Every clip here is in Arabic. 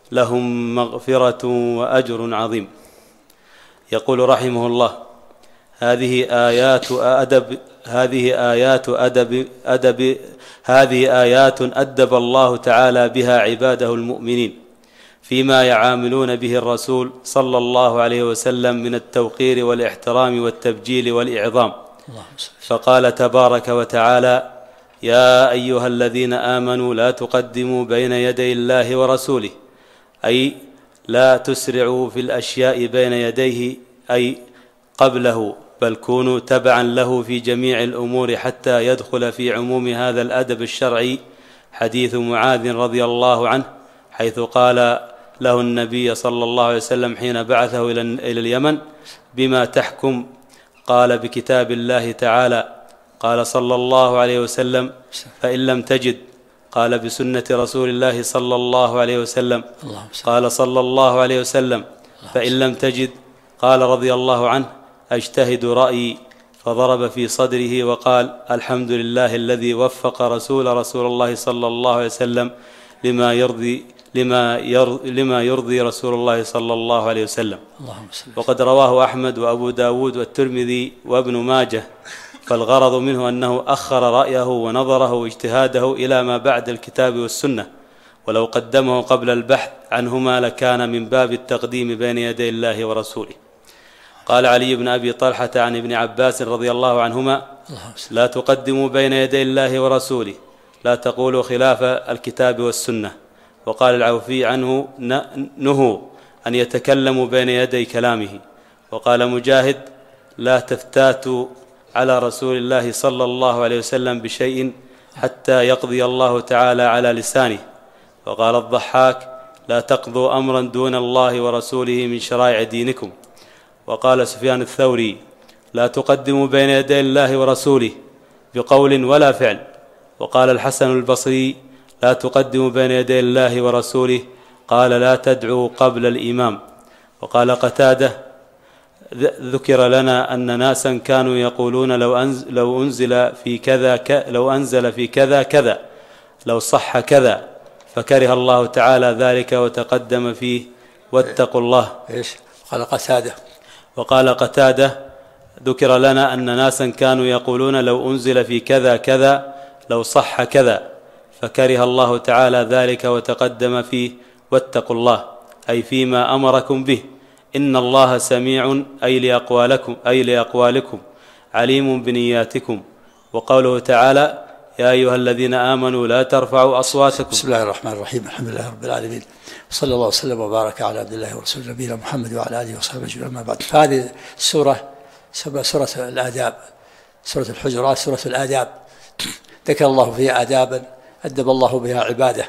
لهم مغفرة وأجر عظيم. يقول رحمه الله: هذه آيات أدب الله تعالى بها عباده المؤمنين فيما يعاملون به الرسول صلى الله عليه وسلم من التوقير والاحترام والتبجيل والإعظام. فقال تبارك وتعالى: يا أيها الذين آمنوا لا تقدموا بين يدي الله ورسوله، أي لا تسرعوا في الأشياء بين يديه أي قبله، بل كونوا تبعا له في جميع الأمور حتى يدخل في عموم هذا الأدب الشرعي حديث معاذ رضي الله عنه، حيث قال له النبي صلى الله عليه وسلم حين بعثه إلى اليمن: بما تحكم؟ قال: بكتاب الله تعالى. قال صلى الله عليه وسلم: فإن لم تجد؟ قال: بسنة رسول الله صلى الله عليه وسلم. قال صلى الله عليه وسلم: فإن لم تجد؟ قال رضي الله عنه: أجتهد رأيي. فضرب في صدره وقال: الحمد لله الذي وفق رسول الله صلى الله عليه وسلم لما يرضي رسول الله صلى الله عليه وسلم. وقد رواه أحمد وأبو داود والترمذي وابن ماجه، فالغرض منه أنه أخر رأيه ونظره واجتهاده إلى ما بعد الكتاب والسنة، ولو قدمه قبل البحث عنهما لكان من باب التقديم بين يدي الله ورسوله. قال علي بن أبي طلحة عن ابن عباس رضي الله عنهما: لا تقدموا بين يدي الله ورسوله، لا تقولوا خلاف الكتاب والسنة. وقال العوفي عنه: نهوا أن يتكلموا بين يدي كلامه. وقال مجاهد: لا تفتاتوا على رسول الله صلى الله عليه وسلم بشيء حتى يقضي الله تعالى على لسانه. وقال الضحاك: لا تقضوا أمرا دون الله ورسوله من شرائع دينكم. وقال سفيان الثوري: لا تقدموا بين يدي الله ورسوله بقول ولا فعل. وقال الحسن البصري: لا تقدموا بين يدي الله ورسوله، قال: لا تدعوا قبل الإمام. وقال قتادة: ذكر لنا أن ناسا كانوا يقولون لو أنزل في كذا كذا، لو صح كذا، فكره الله تعالى ذلك وتقدم فيه: واتقوا الله. وقال قتادة: ذكر لنا أن ناسا كانوا يقولون لو أنزل في كذا كذا، لو صح كذا، فكره الله تعالى ذلك وتقدم فيه: واتقوا الله، أي فيما أمركم به، إن الله سميع أي لأقوالكم عليم بنياتكم. وقوله تعالى: يا أيها الذين آمنوا لا ترفعوا أصواتكم. بسم الله الرحمن الرحيم، الحمد لله رب العالمين، صلى الله وسلم وبارك على عبد الله ورسوله نبينا محمد وعلى آله وصحبه أجمعين. أما بعد، فهذه السورة سورة الآداب، سورة الحجرات، سورة الآداب، ذكر الله فيها آدابا أدب الله بها عباده،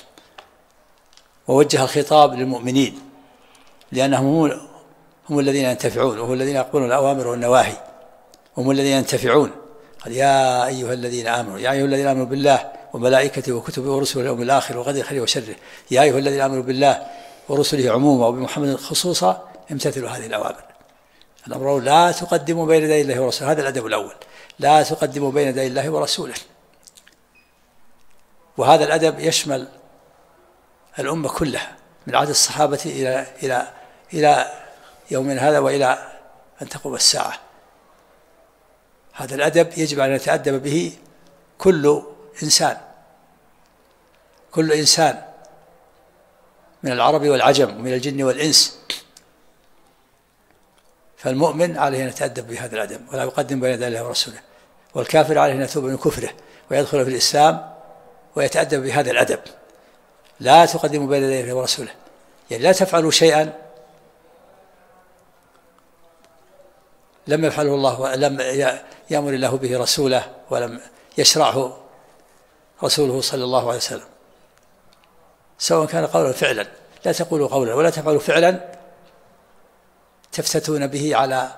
ووجه الخطاب للمؤمنين، لأنهم هم الذين ينتفعون، وهم الذين يقبلون الأوامر والنواهي، هم الذين ينتفعون. قال: يا أيها الذين آمنوا، يا أيها الذين آمنوا بالله وملائكته وكتبه ورسله واليوم الآخر وقدر خيره وشره، يا أيها الذين آمنوا بالله ورسله عموما وبمحمد خصوصا، امتثلوا هذه الأوامر. الأمر: لا تقدموا بين يدي الله ورسوله، هذا الأدب الأول، لا تقدموا بين يدي الله ورسوله. وهذا الأدب يشمل الأمة كلها من عهد الصحابة إلى يومنا هذا وإلى أن تقوم الساعة. هذا الأدب يجب أن يتأدب به كل إنسان من العرب والعجم ومن الجن والإنس. فالمؤمن عليه أن يتأدب بهذا الأدب ولا يقدم بين يدي الله ورسوله، والكافر عليه أن يتوب من كفره ويدخل في الإسلام ويتأدب بهذا الأدب. لا تقدموا بين يدي الله ورسوله، يعني لا تفعلوا شيئا لم يفعله الله ولم يأمر الله به رسوله ولم يشرعه رسوله صلى الله عليه وسلم، سواء كان قولا فعلا. لا تقولوا قولا ولا تفعلوا فعلا تفتتون به على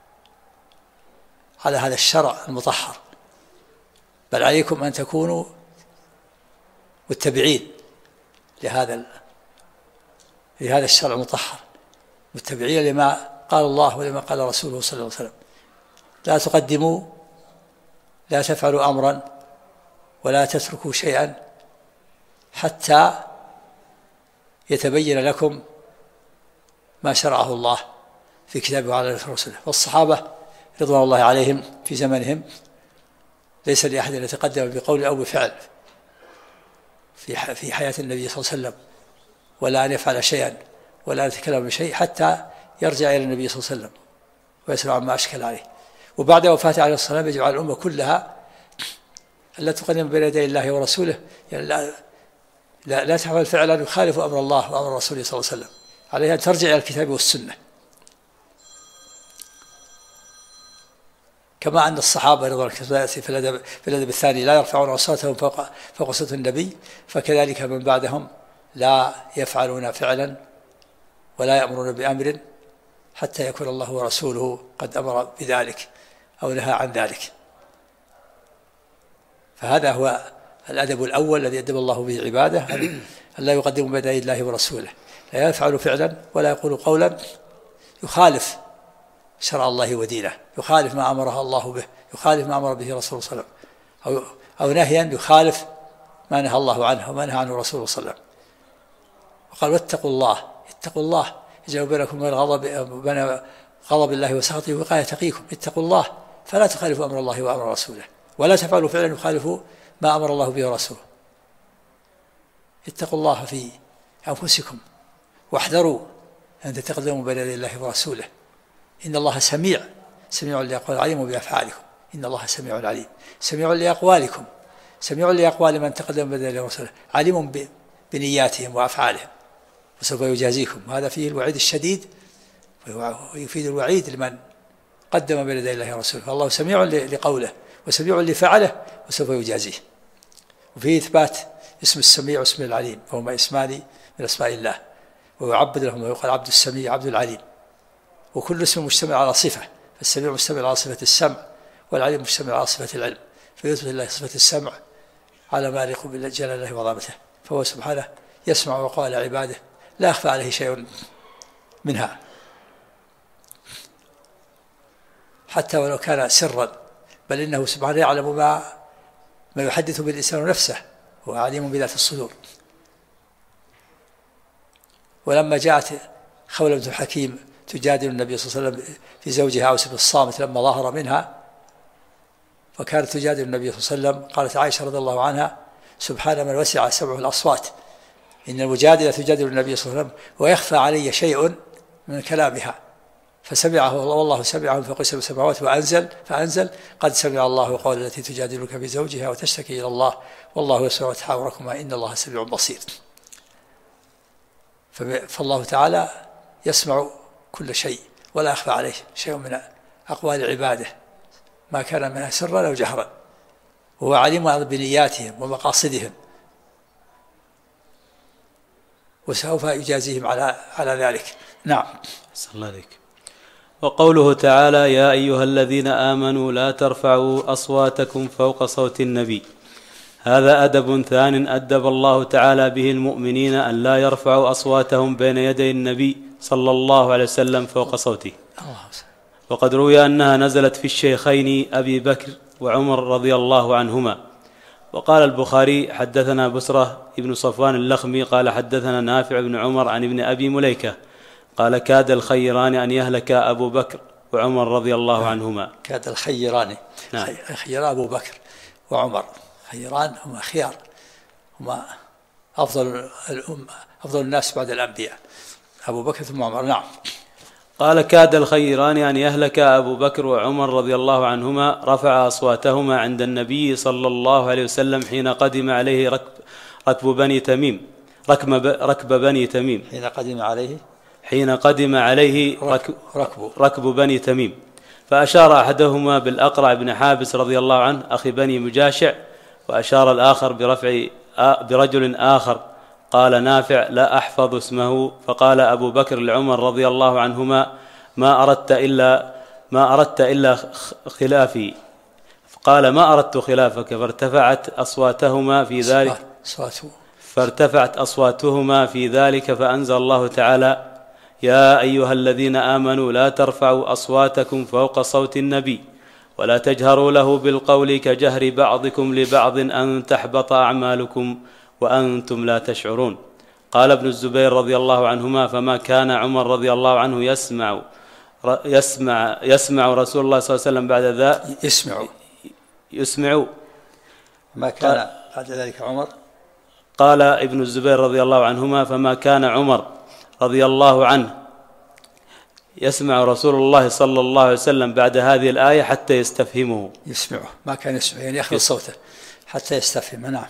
هذا الشرع المطهر، بل عليكم أن تكونوا متبعين لهذا الشرع المطهر، متبعين لما قال الله ولما قال رسوله صلى الله عليه وسلم. لا تقدموا، لا تفعلوا أمرا ولا تتركوا شيئا حتى يتبين لكم ما شرعه الله في كتابه وعلى رسوله. والصحابة رضوان الله عليهم في زمنهم ليس لأحد أن يتقدم بقول أو بفعل في حياة النبي صلى الله عليه وسلم، ولا أن يفعل شيئا ولا أن يتكلم بشيء حتى يرجع إلى النبي صلى الله عليه وسلم ويسأل عما أشكل عليه. وبعد وفاته عليه الصلاة والسلام يجب على الأمة كلها ألا تقدم بين يدي الله ورسوله، يعني لا تفعل فعلا يخالف أمر الله وأمر رسوله صلى الله عليه وسلم، عليها أن ترجع إلى الكتاب والسنة. كما أن الصحابة رضوان الله في الأدب الثاني لا يرفعون أصواتهم فوق صوت النبي، فكذلك من بعدهم لا يفعلون فعلا ولا يأمرون بأمر حتى يكون الله ورسوله قد أمر بذلك أو نهى عن ذلك. فهذا هو الأدب الأول الذي أدب الله به عباده، أن لا يقدموا بين يدي الله ورسوله، لا يفعل فعلا ولا يقول قولا يخالف شرع الله ودينه، يخالف ما أمره الله به، يخالف ما أمر به رسوله صلى الله عليه وسلم، أو نهيا يخالف ما نهى الله عنه وما نهى عنه رسوله صلى الله عليه وسلم. وقال واتقوا الله، اتقوا الله يجعل بينكم وبين غضب الله وسخطه وقاية تقيكم. اتقوا الله فلا تخالفوا أمر الله وأمر رسوله، ولا تفعلوا فعلا يخالفوا ما أمر الله به ورسوله. اتقوا الله في أنفسكم واحذروا أن تتقدموا بين يدي الله ورسوله، إن الله سميع لأقوال عليم بأفعالكم. إن الله سميع عليم، سميع لأقوالكم، سميع لأقوال من تقدم بين يدي الله ورسوله، عليم بنياتهم وأفعالهم وسوف يجازيكم. وهذا فيه الوعيد الشديد ويفيد الوعيد لمن قدم بين يدي الله ورسوله، فالله سميع لقوله وسميع لفعله وسوف يجازيه. وفيه إثبات اسم السميع واسم العليم، فهما اسمان من أسماء الله، ويعبد لهم ويقال عبد السميع عبد العليم، وكل اسم مشتمل على صفة، فالسميع مشتمل على صفة السمع والعليم مشتمل على صفة العلم، فيثبت الله صفة السمع على ما يليق بجلال الله وعظمته، فهو سبحانه يسمع أقوال عباده لا يخفى عليه شيء منها حتى ولو كان سرا، بل إنه سبحانه يعلم ما يحدث به الإنسان نفسه، هو عليم بذات الصدور. ولما جاءت خولة بنت حكيم تجادل النبي صلى الله عليه وسلم في زوجها أوس بن الصامت لما ظهر منها، فكانت تجادل النبي صلى الله عليه وسلم، قالت عائشة رضي الله عنها سبحان من وسع سمعه الأصوات، إن المجادلة تجادل النبي صلى الله عليه وسلم ويخفى علي شيء من كلامها، فسمعه والله سمعه فقسم السماوات فأنزل قد سمع الله قول التي تجادلك في زوجها وتشتكي إلى الله والله يسمع تحاوركما إن الله سميع بصير. فالله تعالى يسمع كل شيء ولا يخفى عليه شيء من أقوال عباده ما كان منها سرا أو جهرا، وهو عليم بنياتهم ومقاصدهم وسوف يجازيهم على ذلك. نعم. صلى الله عليك. وقوله تعالى يا أيها الذين آمنوا لا ترفعوا أصواتكم فوق صوت النبي، هذا أدب ثان أدب الله تعالى به المؤمنين أن لا يرفعوا أصواتهم بين يدي النبي صلى الله عليه وسلم فوق صوته. وقد روي أنها نزلت في الشيخين أبي بكر وعمر رضي الله عنهما. وقال البخاري حدثنا بسرة ابن صفوان اللخمي قال حدثنا نافع بن عمر عن ابن أبي مليكة قال كاد الخيران أن يهلك أبو بكر وعمر رضي الله عنهما. كاد الخيران، نعم. خير أبو بكر وعمر، خيران هما خيار، هما أفضل الناس بعد الأنبياء، أبو بكر ثم عمر. نعم. قال كاد الخيران أن يهلك أبو بكر وعمر رضي الله عنهما، رفع أصواتهما عند النبي صلى الله عليه وسلم حين قدم عليه ركب بني تميم حين قدم عليه ركب بني تميم، فأشار أحدهما بالأقرع بن حابس رضي الله عنه أخي بني مجاشع، وأشار الآخر برجل آخر. قال نافع لا أحفظ اسمه، فقال أبو بكر لعمر رضي الله عنهما ما أردت إلا خلافي، فقال ما أردت خلافك، فارتفعت أصواتهما في ذلك فأنزل الله تعالى يا أيها الذين آمنوا لا ترفعوا أصواتكم فوق صوت النبي ولا تجهروا له بالقول كجهر بعضكم لبعض أن تحبط أعمالكم وأنتم لا تشعرون. قال ابن الزبير رضي الله عنهما: فما كان عمر رضي الله عنه يسمع رسول الله صلى الله عليه وسلم بعد ذا يسمع ما كان بعد ذلك عمر. قال ابن الزبير رضي الله عنهما: فما كان عمر رضي الله عنه يسمع رسول الله صلى الله عليه وسلم بعد هذه الآية حتى يستفهمه. يسمعه، ما كان يسمع يعني يخفض صوته حتى يستفهم. نعم.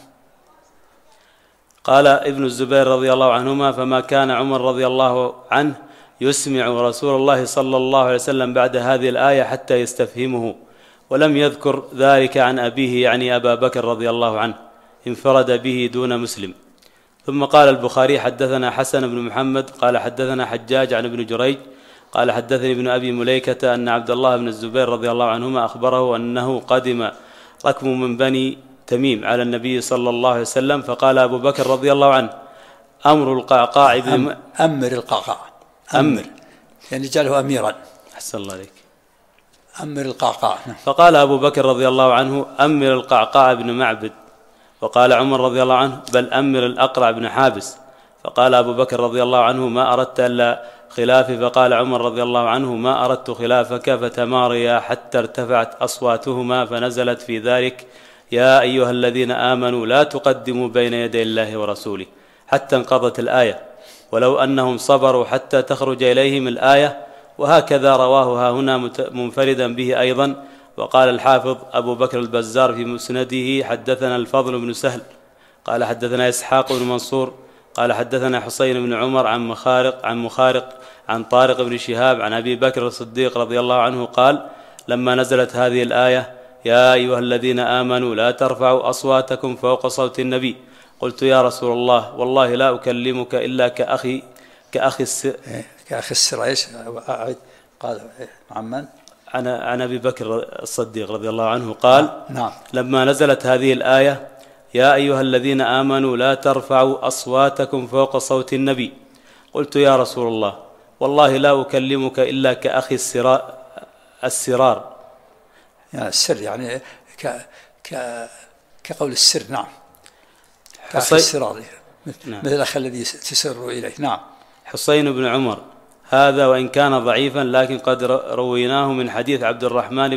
قال ابن الزبير رضي الله عنهما: فما كان عمر رضي الله عنه يسمع رسول الله صلى الله عليه وسلم بعد هذه الآية حتى يستفهمه، ولم يذكر ذلك عن أبيه يعني أبا بكر رضي الله عنه، انفرد به دون مسلم. ثم قال البخاري: حدثنا حسن بن محمد قال حدثنا حجاج عن ابن جريج قال حدثني ابن أبي مليكة أن عبد الله بن الزبير رضي الله عنهما أخبره أنه قدم ركب من بني تميم على النبي صلى الله عليه وسلم، فقال أبو بكر رضي الله عنه: أمر القعقاع أمر القعقاع، أمر يعني جعله أميرا. أحسن الله عليك. أمر القعقاع. فقال أبو بكر رضي الله عنه: أمر القعقاع بن معبد. وقال عمر رضي الله عنه: بل أمر الأقرع بن حابس. فقال أبو بكر رضي الله عنه: ما أردت إلا خلافي. فقال عمر رضي الله عنه: ما أردت خلافك. فتماريا حتى ارتفعت أصواتهما، فنزلت في ذلك: يا أيها الذين آمنوا لا تقدموا بين يدي الله ورسوله، حتى انقضت الآية: ولو أنهم صبروا حتى تخرج إليهم الآية. وهكذا رواه هنا منفردا به أيضا. وقال الحافظ أبو بكر البزار في مسنده: حدثنا الفضل بن سهل قال حدثنا إسحاق بن منصور قال حدثنا حسين بن عمر عن مخارق عن طارق بن شهاب عن أبي بكر الصديق رضي الله عنه قال: لما نزلت هذه الآية: يا أيها الذين آمنوا لا ترفعوا أصواتكم فوق صوت النبي، قلت: يا رسول الله، والله لا أكلمك إلا كأخي السر. ايش قال عن من؟ عن أبي بكر الصديق رضي الله عنه قال: نعم. لما نزلت هذه الآية: يا أيها الذين آمنوا لا ترفعوا أصواتكم فوق صوت النبي، قلت: يا رسول الله، والله لا أكلمك إلا كأخي السرار. يعني السر يعني كقول السر. نعم. كأخي السرار، مثل الأخ الذي تسر إليه. نعم. حسين بن عمر هذا وإن كان ضعيفا لكن قد رويناه من حديث عبد الرحمن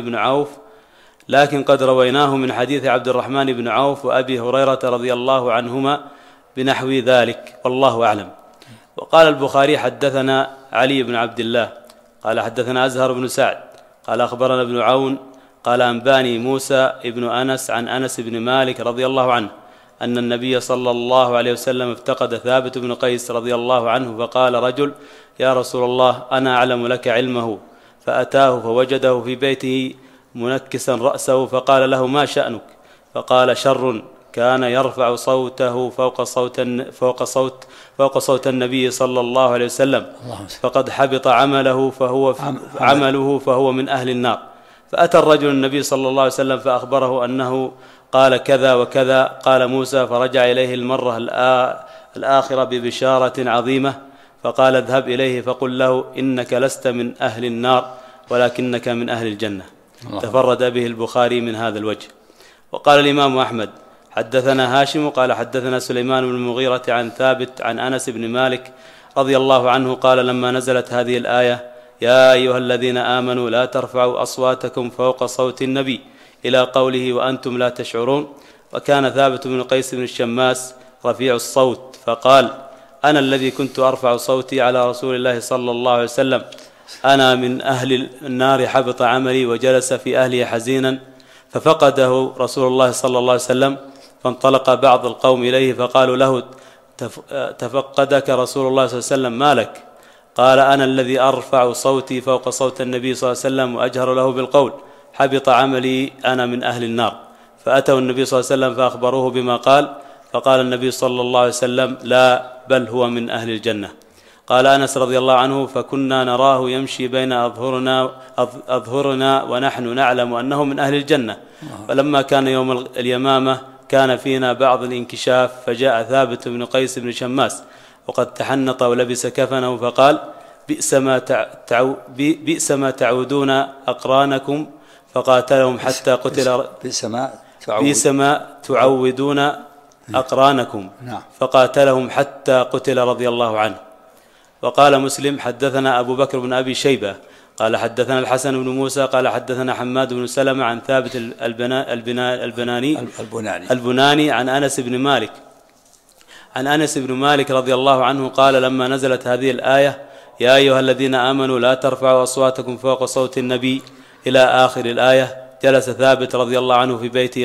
بن عوف وأبي هريرة رضي الله عنهما بنحو ذلك، والله أعلم. وقال البخاري: حدثنا علي بن عبد الله قال حدثنا أزهر بن سعد قال أخبرنا ابن عون قال أنباني موسى ابن أنس عن أنس بن مالك رضي الله عنه أن النبي صلى الله عليه وسلم افتقد ثابت بن قيس رضي الله عنه، فقال رجل: يا رسول الله، أنا أعلم لك علمه. فأتاه فوجده في بيته منكسا رأسه، فقال له: ما شأنك؟ فقال: شر كان يرفع صوته فوق صوت النبي صلى الله عليه وسلم، فقد حبط عمله فهو من أهل النار. فأتى الرجل النبي صلى الله عليه وسلم فأخبره أنه قال كذا وكذا. قال موسى: فرجع إليه المرة الآخرة ببشارة عظيمة، فقال: اذهب إليه فقل له: إنك لست من أهل النار ولكنك من أهل الجنة. تفرد به البخاري من هذا الوجه. وقال الإمام أحمد: حدثنا هاشم قال حدثنا سليمان بن المغيرة عن ثابت عن أنس بن مالك رضي الله عنه قال: لما نزلت هذه الآية: يا أيها الذين آمنوا لا ترفعوا أصواتكم فوق صوت النبي، إلى قوله: وأنتم لا تشعرون. وكان ثابت بن قيس بن الشماس رفيع الصوت، فقال: أنا الذي كنت أرفع صوتي على رسول الله صلى الله عليه وسلم، أنا من أهل النار حبط عملي. وجلس في أهله حزينا، ففقده رسول الله صلى الله عليه وسلم، فانطلق بعض القوم إليه فقالوا له: تفقدك رسول الله صلى الله عليه وسلم، ما لك؟ قال: أنا الذي أرفع صوتي فوق صوت النبي صلى الله عليه وسلم وأجهر له بالقول، حبط عملي، أنا من أهل النار. فأتوا النبي صلى الله عليه وسلم فأخبروه بما قال، فقال النبي صلى الله عليه وسلم: لا، بل هو من أهل الجنة. قال أنس رضي الله عنه: فكنا نراه يمشي بين أظهرنا ونحن نعلم أنه من أهل الجنة. فلما كان يوم اليمامة كان فينا بعض الانكشاف، فجاء ثابت بن قيس بن شماس وقد تحنط ولبس كفنه، فقال: بئس ما تعودون أقرانكم، فقاتلهم حتى قتل. بئس ما تعودون أقرانكم فقاتلهم حتى قتل رضي الله عنه. وقال مسلم: حدثنا أبو بكر بن أبي شيبة قال حدثنا الحسن بن موسى قال حدثنا حماد بن سلمة عن ثابت البناني عن أنس بن مالك رضي الله عنه قال: لما نزلت هذه الآية: يا أيها الذين آمنوا لا ترفعوا أصواتكم فوق صوت النبي إلى آخر الآية، جلس ثابت رضي الله عنه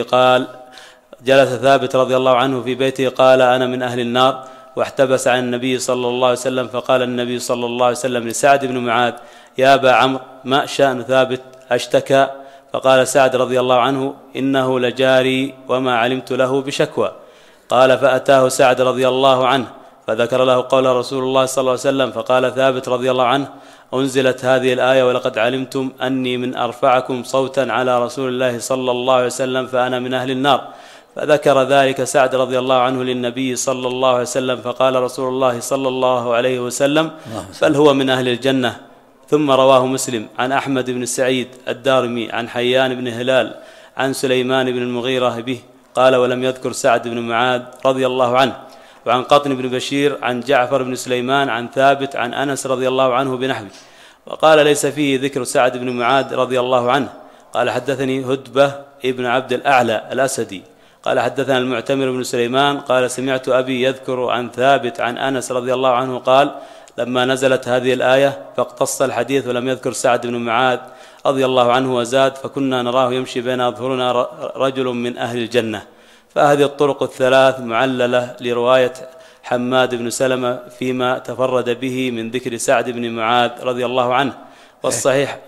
في بيته قال: أنا من أهل النار، واحتبس عن النبي صلى الله عليه وسلم. فقال النبي صلى الله عليه وسلم لسعد بن معاذ: يا أبا عمرو، ما شأن ثابت؟ أشتكى؟ فقال سعد رضي الله عنه: إنه لجاري وما علمت له بشكوى. قال: فأتاه سعد رضي الله عنه فذكر له قول رسول الله صلى الله عليه وسلم. فقال ثابت رضي الله عنه: أنزلت هذه الآية: ولقد علمتم أني من أرفعكم صوتا على رسول الله صلى الله عليه وسلم فأنا من أهل النار. فذكر ذلك سعد رضي الله عنه للنبي صلى الله عليه وسلم، فقال رسول الله صلى الله عليه وسلم: بل هو من أهل الجنة. ثم رواه مسلم عن أحمد بن سعيد الدارمي عن حيان بن هلال عن سليمان بن المغيرة به قال: ولم يذكر سعد بن معاذ رضي الله عنه. وعن قطن بن بشير عن جعفر بن سليمان عن ثابت عن أنس رضي الله عنه بنحوه. وقال: ليس فيه ذكر سعد بن معاذ رضي الله عنه. قال: حدثني هدبة ابن عبد الأعلى الأسدي قال: حدثنا المعتمر بن سليمان قال: سمعت أبي يذكر عن ثابت عن أنس رضي الله عنه قال: لما نزلت هذه الآية فاقتص الحديث ولم يذكر سعد بن معاذ رضي الله عنه وزاد: فكنا نراه يمشي بين أظهرنا رجل من أهل الجنة. فهذه الطرق الثلاث معللة لرواية حماد بن سلمة فيما تفرد به من ذكر سعد بن معاذ رضي الله عنه. والصحيح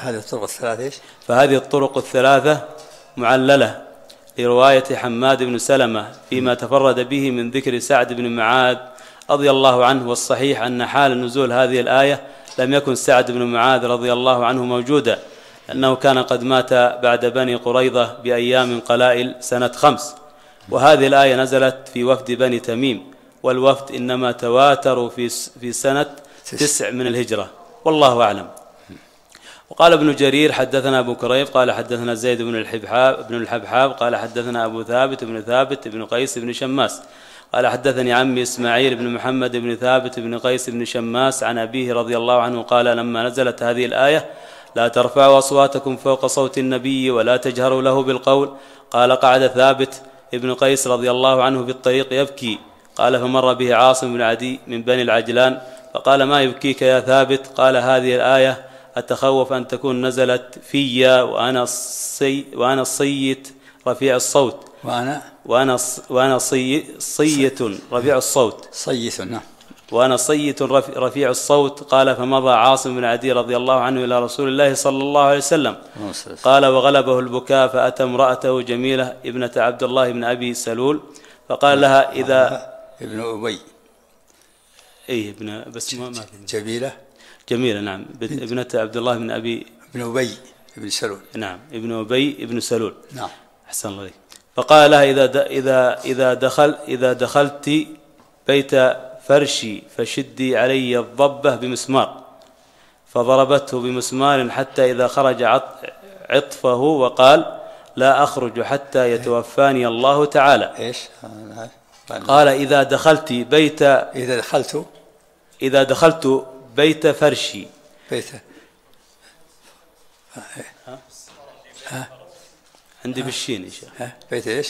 فهذه الطرق الثلاثة معللة لرواية حماد بن سلمة فيما تفرد به من ذكر سعد بن معاذ رضي الله عنه. والصحيح أن حال نزول هذه الآية لم يكن سعد بن معاذ رضي الله عنه موجودا، لأنه كان قد مات بعد بني قريظة بأيام قلائل سنة 5. وهذه الآية نزلت في وفد بني تميم، والوفد إنما تواتروا في سنة 9 من الهجرة، والله أعلم. وقال ابن جرير: حدثنا أبو كريب قال: حدثنا زيد بن الحبحاب قال: حدثنا أبو ثابت بن قيس بن شماس قال: حدثني عمي إسماعيل بن محمد بن ثابت بن قيس بن شماس عن أبيه رضي الله عنه قال: لما نزلت هذه الآية: لا ترفعوا أصواتكم فوق صوت النبي ولا تجهروا له بالقول، قال: قعد ثابت ابن قيس رضي الله عنه في الطريق يبكي. قال: فمر به عاصم بن عدي من بني العجلان فقال: ما يبكيك يا ثابت؟ قال: هذه الآية أتخوف أن تكون نزلت في وأنا الصيت رفيع الصوت وأنا صيت رفيع الصوت وأنا صيت رفيع الصوت. قال: فمضى عاصم بن عدي رضي الله عنه إلى رسول الله صلى الله عليه وسلم. قال: وغلبه البكاء فأتى امرأته جميلة ابنة عبد الله بن أبي سلول فقال لها: إذا ابن أبي بس ما جميلة نعم، ابنة عبد الله بن أبي بن سلول، نعم، ابن أبي ابن سلول، نعم، أحسن الله عليك. فقال لها: إذا دخلت بيت فرشي فشدي علي الضبة بمسمار. فضربته بمسمار حتى إذا خرج عطفه وقال: لا أخرج حتى يتوفاني الله تعالى. قال: إذا دخلت بيت فرشي عندي بالشين يا شيخ. بيت إيش؟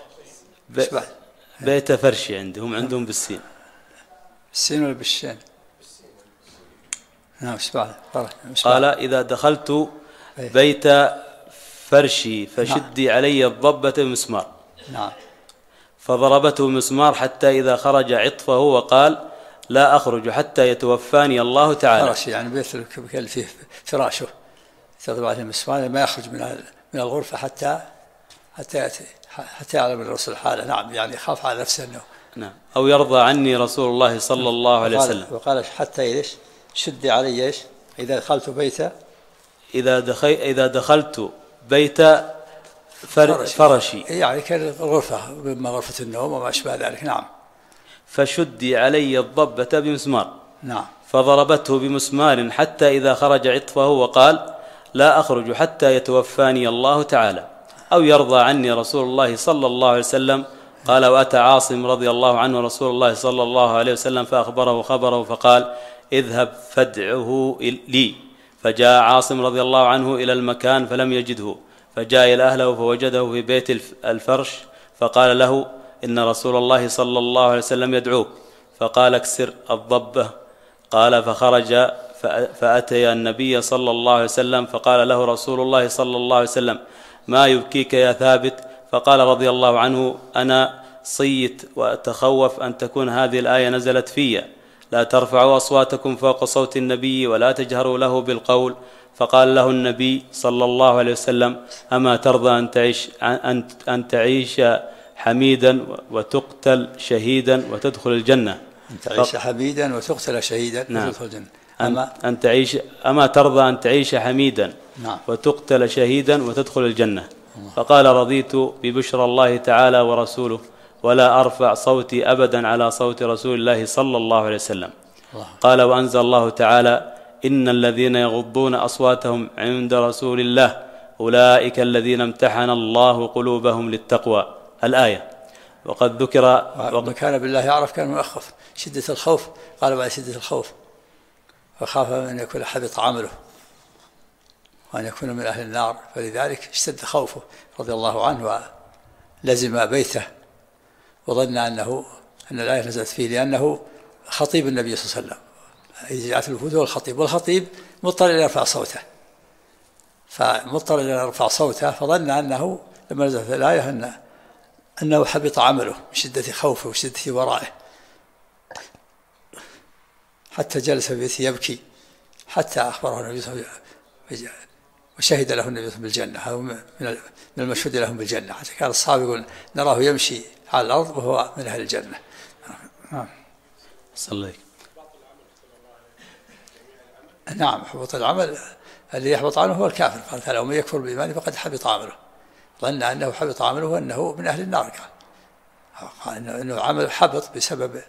بيت فرشي عندهم بالسين. بالسين ولا بالشين؟ نعم. قال: إذا دخلت بيت فرشي فشدي علي الضبة بمسمار. نعم. فضربته بمسمار حتى إذا خرج عطفه وقال: لا أخرج حتى يتوفاني الله تعالى. فرش يعني بيت اللي فيه فراشه تضرب عليه المسمار، ما يخرج من الغرفة حتى يعلم الرسول حاله. نعم، يعني يخاف على نفسه أنه نعم أو يرضى عني رسول الله صلى الله عليه وسلم. وقال: حتى إيش؟ شدي علي إيش؟ إذا دخلت بيت بيت فرشي، يعني كان غرفة مما غرفة النوم وما أشبه ذلك. نعم. فشدي علي الضبة بمسمار. نعم. فضربته بمسمار حتى إذا خرج عطفه وقال: لا أخرج حتى يتوفاني الله تعالى، أو يرضى عني رسول الله صلى الله عليه وسلم. قال: وأتى عاصم رضي الله عنه رسول الله صلى الله عليه وسلم فأخبره خبره فقال: اذهب فادعه لي. فجاء عاصم رضي الله عنه إلى المكان فلم يجده، فجاء إلى أهله فوجده في بيت الفرش، فقال له: إن رسول الله صلى الله عليه وسلم يدعوك. فقال: اكسر الضبة. قال: فخرج فأتي النبي صلى الله عليه وسلم، فقال له رسول الله صلى الله عليه وسلم: ما يبكيك يا ثابت؟ فقال رضي الله عنه: أنا صيت وأتخوف أن تكون هذه الآية نزلت في: لا ترفعوا أصواتكم فوق صوت النبي ولا تجهروا له بالقول. فقال له النبي صلى الله عليه وسلم: أما ترضى أن تعيش حميدا وتقتل شهيدا وتدخل الجنة؟ أن تعيش حميدا وتقتل شهيدا وتدخل الجنة. أما ترضى أن تعيش حميدا وتقتل شهيدا وتدخل الجنة؟ فقال: رضيت ببشرى الله تعالى ورسوله، ولا أرفع صوتي أبدا على صوت رسول الله صلى الله عليه وسلم. قال: وأنزل الله تعالى: إن الذين يغضون أصواتهم عند رسول الله أولئك الذين امتحن الله قلوبهم للتقوى. الآية. وقد ذكر من كان بالله يعرف كان مؤخف شدة الخوف. قال: بعد شدة الخوف وخاف أن يكون حبط عمله وأن يكون من أهل النار، فلذلك اشتد خوفه رضي الله عنه ولزم بيته، وظن أن الآية نزلت فيه لأنه خطيب النبي صلى الله عليه وسلم. إذا جاءت الوفود هو الخطيب، والخطيب مضطر إلى رفع صوته، فمضطر إلى رفع صوته، فظن أنه لما نزلت الآية أنه حبط عمله من شدة خوفه وشدة ورائه، حتى جلس في بيته يبكي، حتى أخبره النبي صلى الله عليه وسلم وشهد له النبي بالجنة. هذا من المشهود لهم بالجنة، حتى كان الصحابة يقول: نراه يمشي على الأرض وهو من أهل الجنة. صليك. نعم، حبط العمل اللي يحبط عنه هو الكافر. قال تعالى: ومن يكفر بإيمانه فقد حبط عمله. ظن أنه حبط عمله وأنه من أهل النار. قال أنه عمل حبط بسبب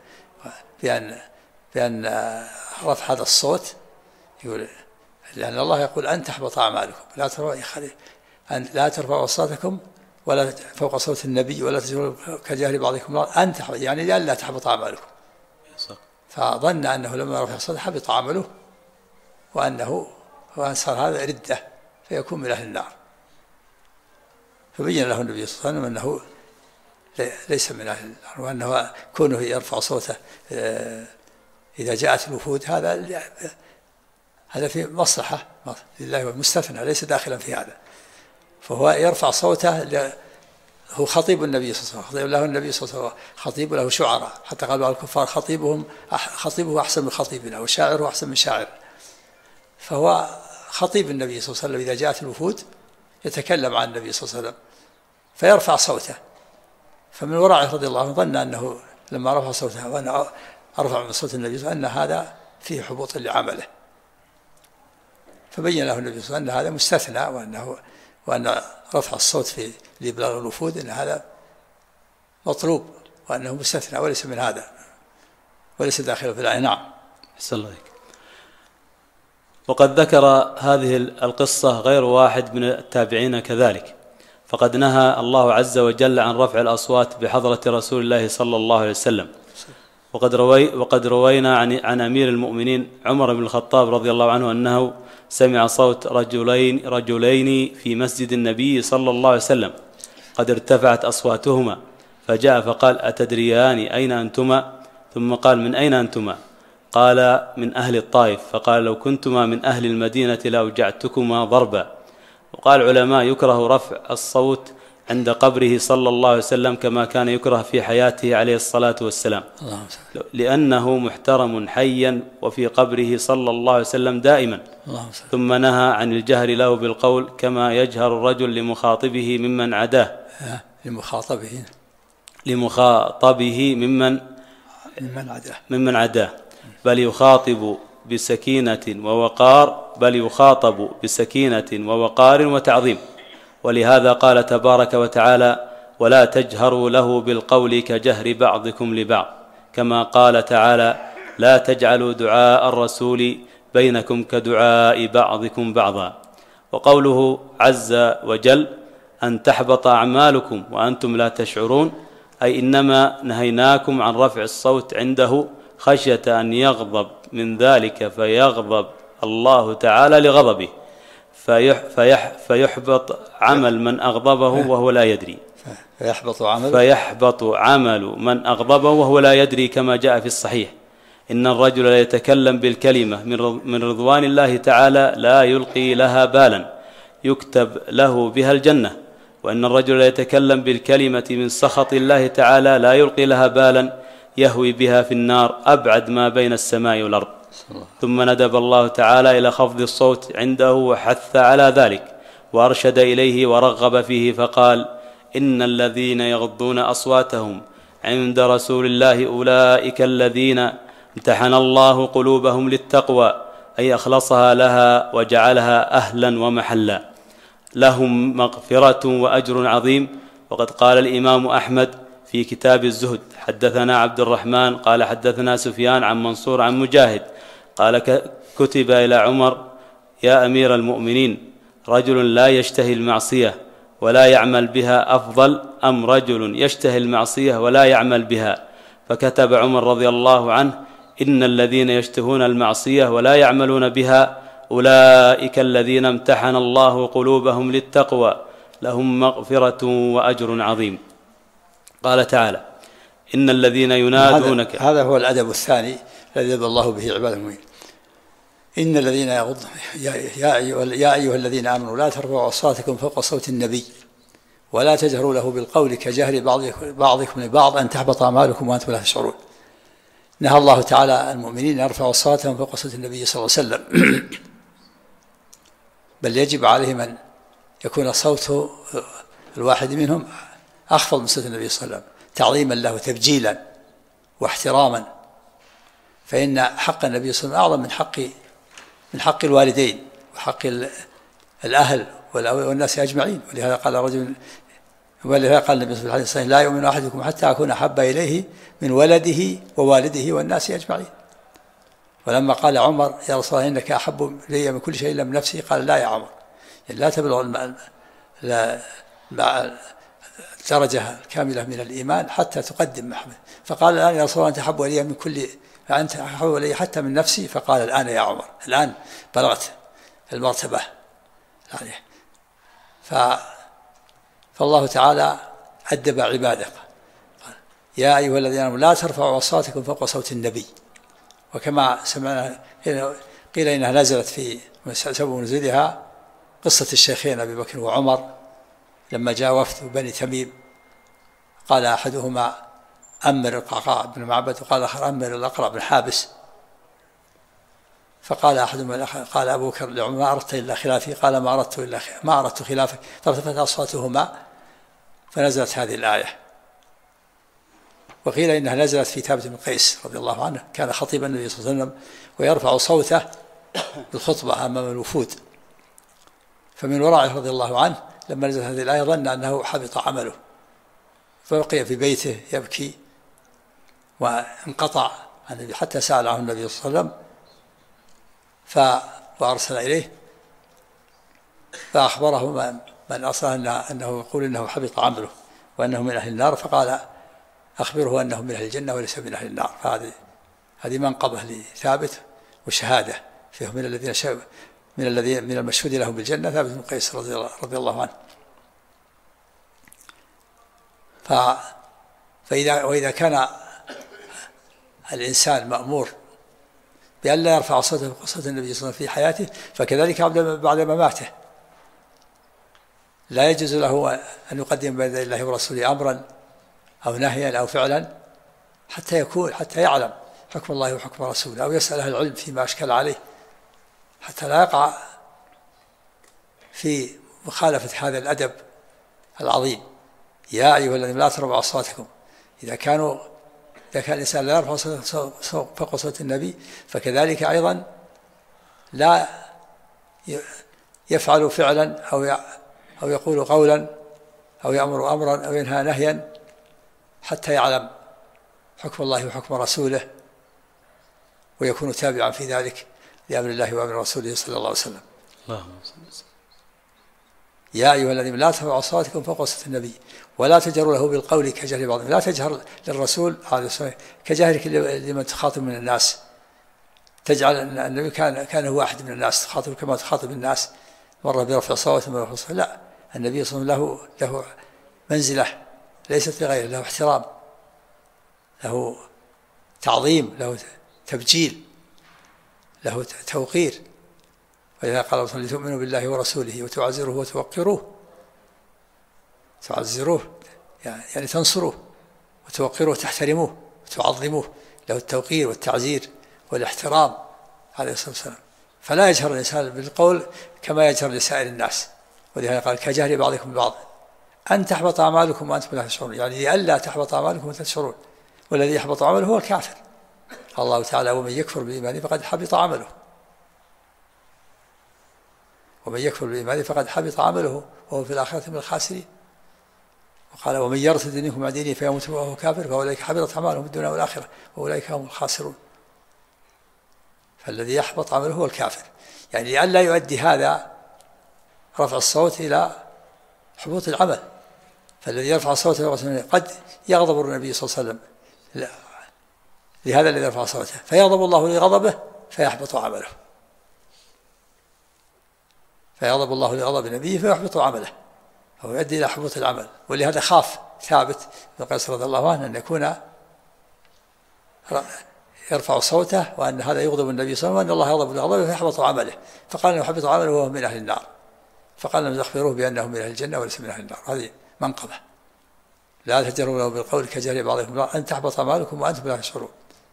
بأن رفع هذا الصوت. يقول لأن الله يقول: أن تحبط أعمالكم لا ترفعوا أصواتكم ولا فوق صوت النبي ولا تجهروا كجهر بعضكم أن تحبط، يعني لا تحبط أعمالكم. فظن أنه لما رفع الصوت حبط عمله، وأن صار هذا ردة فيكون من أهل النار. فبين له النبي صلى الله عليه وسلم أنه ليس من أهل النار، وأنه كونه يرفع صوته إذا جاءت الوفود هذا في مصلحة لله والمستثنى، ليس داخلا في هذا. فهو يرفع صوته، هو خطيب النبي صلى الله عليه وسلم، له النبي صلى الله عليه وسلم خطيب له شعراء، حتى قال بعض الكفار: خطيبه أحسن من خطيبنا، وشاعره أحسن من شاعر. فهو خطيب النبي صلى الله عليه وسلم، إذا جاءت الوفود يتكلم عن النبي صلى الله عليه وسلم فيرفع صوته. فمن ورعه رضي الله عنه ظن أنه لما رفع صوته وأنا أرفع من صوت النبي صلى الله عليه وسلم أن هذا فيه حبوط لعمله، فبين له النبي صلى الله عليه وسلم أن هذا مستثنى، وأن رفع الصوت في لإبلاغ الوفود أن هذا مطلوب، وأنه مستثنى وليس من هذا، وليس داخل في الآية. نعم. أحسن الله عليك. وقد ذكر هذه القصة غير واحد من التابعين كذلك، فقد نهى الله عز وجل عن رفع الأصوات بحضرة رسول الله صلى الله عليه وسلم. وقد روينا عن أمير المؤمنين عمر بن الخطاب رضي الله عنه أنه سمع صوت رجلين في مسجد النبي صلى الله عليه وسلم قد ارتفعت أصواتهما، فجاء فقال: أتدريان أين أنتما؟ ثم قال: من أين أنتما؟ قال: من أهل الطائف. فقال: لو كنتما من أهل المدينة لأوجعتكما ضربا. وقال العلماء: يكره رفع الصوت عند قبره صلى الله عليه وسلم كما كان يكره في حياته عليه الصلاة والسلام، لأنه محترم حيا وفي قبره صلى الله عليه وسلم دائما. ثم نهى عن الجهر له بالقول كما يجهر الرجل لمخاطبه ممن عداه، لمخاطبه ممن عداه، بل يخاطب بسكينة ووقار وتعظيم. ولهذا قال تبارك وتعالى: ولا تجهروا له بالقول كجهر بعضكم لبعض، كما قال تعالى: لا تجعلوا دعاء الرسول بينكم كدعاء بعضكم بعضا. وقوله عز وجل: أن تحبط أعمالكم وأنتم لا تشعرون، أي إنما نهيناكم عن رفع الصوت عنده خشية أن يغضب من ذلك فيغضب الله تعالى لغضبه فيحبط عمل من أغضبه وهو لا يدري. فيحبط عمل من أغضبه وهو لا يدري، كما جاء في الصحيح: إن الرجل لا يتكلم بالكلمة من رضوان الله تعالى لا يلقي لها بالا يكتب له بها الجنة، وإن الرجل لا يتكلم بالكلمة من سخط الله تعالى لا يلقي لها بالا يهوي بها في النار أبعد ما بين السماء والأرض. ثم ندب الله تعالى إلى خفض الصوت عنده وحث على ذلك وأرشد إليه ورغب فيه، فقال: إن الذين يغضون أصواتهم عند رسول الله أولئك الذين امتحن الله قلوبهم للتقوى، أي أخلصها لها وجعلها أهلا ومحلا، لهم مغفرة وأجر عظيم. وقد قال الإمام أحمد في كتاب الزهد: حدثنا عبد الرحمن قال حدثنا سفيان عن منصور عن مجاهد قال: كتب إلى عمر: يا أمير المؤمنين، رجل لا يشتهي المعصية ولا يعمل بها أفضل أم رجل يشتهي المعصية ولا يعمل بها؟ فكتب عمر رضي الله عنه: إن الذين يشتهون المعصية ولا يعملون بها أولئك الذين امتحن الله قلوبهم للتقوى، لهم مغفرة وأجر عظيم. قال تعالى: إن الذين ينادونك. هذا هو الأدب الثاني الذي يدب الله به عباده المؤمنين. إن الذين يغضون يا أيها الذين آمنوا لا ترفعوا أصواتكم فوق صوت النبي ولا تجهروا له بالقول كجهر بعضكم لبعض أن تحبط أعمالكم وأنتم لا تشعرون. نهى الله تعالى المؤمنين أن يرفعوا أصواتهم فوق صوت النبي صلى الله عليه وسلم، بل يجب عليهم أن يكون صوت الواحد منهم أخفض من صوت النبي صلى الله عليه وسلم تعظيما له تبجيلا واحتراما، فإن حق النبي صلى الله عليه وسلم أعظم من حق الوالدين وحق الأهل والناس أجمعين. ولهذا قال رجل، ولهذا قال النبي صلى الله عليه وسلم: لا يؤمن أحدكم حتى أكون أحب إليه من ولده ووالده والناس أجمعين. ولما قال عمر: يا رسول الله إنك أحب إلي من كل شيء إلا من نفسي، قال: لا يا عمر، يعني لا تبلغ الدرجة الكاملة من الإيمان حتى تقدم محمد. فقال: الآن يا رسول الله أنت أحب إلي من كل، أنت أحب إلي حتى من نفسي. فقال: الآن يا عمر، الآن بلغت المرتبة يعني. فالله تعالى أدب عباده: يا أيها الذين آمنوا لا ترفعوا أصواتكم فوق صوت النبي. وكما سمعنا قيل إنها نزلت في سبب نزولها قصة الشيخين أبي بكر وعمر لما جاء وفد بني تميم، قال أحدهما: أمر القعقاع بن معبد، وقال الآخر: أمر الأقرع بن حابس. فقال أحدهما: قال أبو بكر لعمر: ما أردت إلا خلافي؟ قال: ما أردت خلافك. فارتفعت أصواتهما فنزلت هذه الآية. وقيل إنها نزلت في ثابت بن قيس رضي الله عنه، كان خطيب النبي صلى الله عليه وسلم ويرفع صوته بالخطبة أمام الوفود، فمن ورائه رضي الله عنه لما نزلت هذه الآية ظن أنه حبط عمله، فبقي في بيته يبكي وانقطع عن النبي حتى سأل عنه النبي صلى الله عليه وسلم وأرسل إليه فأخبره من أرسله أنه يقول إنه حبط عمله وأنه من أهل النار، فقال: أخبره أنه من أهل الجنة وليس من أهل النار. فهذه منقبة لثابت وشهادة فيه من المشهود لهم بالجنة ثابت بن قيس رضي الله عنه. وإذا كان الإنسان مأمور بأن لا يرفع صوته صوت النبي صلى الله عليه وسلم في حياته، فكذلك بعد مماته لا يجوز له أن يقدم بين يدي الله ورسوله أمرا أو نهيا أو فعلا حتى يعلم حكم الله وحكم رسوله، أو يسأل أهل العلم فيما أشكل عليه حتى لا يقع في مخالفة هذا الأدب العظيم. يا أيها الذين لا ترفعوا أصواتكم. إذا كان الإنسان لا يرفع فوق صوت النبي، فكذلك أيضا لا يفعل فعلا أو يقول قولا أو يأمر أمرا أو ينهى نهيا حتى يعلم حكم الله وحكم رسوله ويكون تابعا في ذلك لأمر الله وأمر رسوله صلى الله عليه وسلم. يا أيها الذين لا ترفعوا أصواتكم فوق صوت النبي ولا تجهروا له بالقول كجهر بعضهم، لا تجهر للرسول كجهرك لمن تخاطب من الناس، تجعل النبي كان هو واحد من الناس تخاطب كما تخاطب الناس، مرة برفع صوت ومرة برفع صوت. لا، النبي صلى الله عليه وسلم له منزلة ليست لغيره، له احترام، له تعظيم، له تبجيل، له توقير. ولذا قال الله لتؤمنوا بالله ورسوله وتعزروه وتوقروه. تعزروه يعني تنصروه، وتوقروه وتحترموه وتعظموه، له التوقير والتعزير والاحترام عليه الصلاة والسلام. فلا يجهر الإنسان بالقول كما يجهر لسائر الناس، ولهذا قال كجهر بعضكم ببعض أن تحبط أعمالكم وأنتم لا تشعرون، يعني لئلا تحبط أعمالكم وأنتم تشعرون. والذي يحبط عمله هو الكافر. قال الله تعالى ومن يكفر بالإيمان فقد حبط عمله، ومن يكفر بالإيمان فقد حبط عمله وهو في الآخرة من الخاسرين. وقال ومن يرتد منكم عن دينه فيموت وهو كافر فأولئك حبطت أعمالهم في الدنيا والآخرة وأولئك هم الخاسرون. فالذي يحبط عمله هو الكافر، يعني لئلا يؤدي هذا رفع الصوت إلى حبوط العمل. فالذي يرفع صوته قد يغضب النبي صلى الله عليه وسلم لهذا الذي يرفع صوته، فيغضب الله لغضبه فيحبط عمله، فيغضب الله لغضب نبيه فيحبط عمله أو يؤدي إلى حبوط العمل. ولهذا خاف ثابت بن قيس رضي الله عنه أن يكون يرفع صوته وأن هذا يغضب النبي صلى الله عليه وسلم وأن الله يغضب لغضبه فيحبط عمله، فقال انه يحبط عمله وهو من أهل النار، فقال لم يخبروه بأنه من أهل الجنة وليس من أهل النار. هذه منقبة. لا تجهروا له بالقول كجهر بعضكم أن تحبط أعمالكم وأنتم لا تشعرون.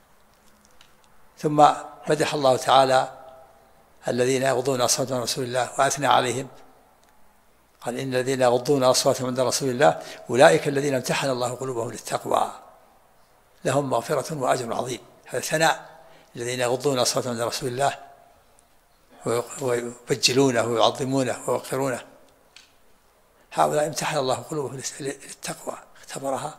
ثم مدح الله تعالى الذين يغضون أصواتهم عند رسول الله وأثنى عليهم، قال إن الذين يغضون أصواتهم عند رسول الله أولئك الذين امتحن الله قلوبهم للتقوى لهم مغفرة وأجر عظيم. هذا ثناء الذين يغضون أصواتهم عند رسول الله ويبجلونه ويعظمونه ويوقرونه، هؤلاء امتحن الله قلوبهم للتقوى، اختبرها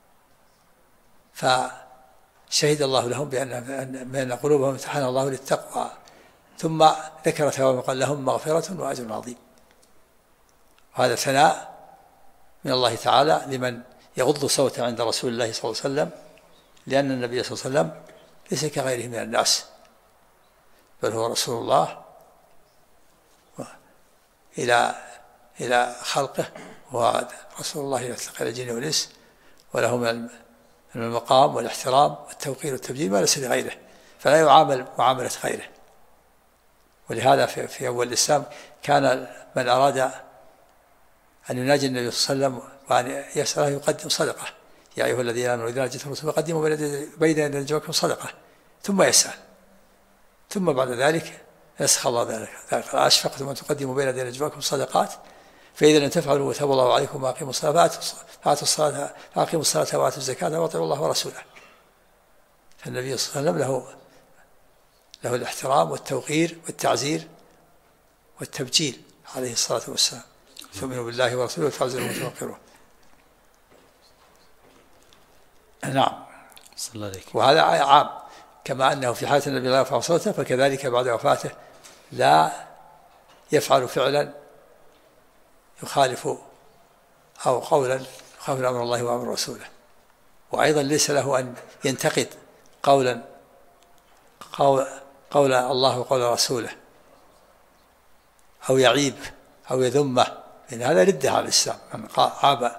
فشهد الله لهم بأن قلوبهم امتحن الله للتقوى. ثم ذكر ثوابا قال لهم مغفرة وأجر عظيم. وهذا ثناء من الله تعالى لمن يغض صوته عند رسول الله صلى الله عليه وسلم، لأن النبي صلى الله عليه وسلم ليس كغيره من الناس، بل هو رسول الله إلى خلقه، ورسول الله يتقي الجن والإنس، وله من المقام والاحترام والتوقير والتبجيل ما ليس لغيره، فلا يعامل معاملة غيره. ولهذا في أول الإسلام كان من أراد أن يناجي النبي صلى الله عليه وسلم وأن يسأله يقدم صدقة، يا أيها الذين آمنوا إذا ناجيتم الرسول فقدموا بين يدي نجواكم صدقة، ثم يسأل، ثم بعد ذلك يسخى الله ذلك. أشفقتم أن تقدموا بين يدي نجواكم صدقات فإذا لم تفعلوا وتاب الله عليكم وأقيموا الصلاة فأقيموا الصلاة وآتوا الزكاة وأطيعوا الله ورسوله. فالنبي صلى الله عليه وسلم له الاحترام والتوقير والتعزير والتبجيل عليه الصلاة والسلام. تؤمنوا بالله ورسوله وتعزروه وتوقروه. نعم. صلى الله عليه. وهذا عام، كما أنه في حالة النبي لا يرفع صوته فكذلك بعد وفاته لا يفعل فعلا يخالف أو قولا يخالف أمر الله وأمر رسوله. وأيضا ليس له أن ينتقد قول الله وقول رسوله أو يعيب أو يذمه، إن هذا ردة على الإسلام. من عاب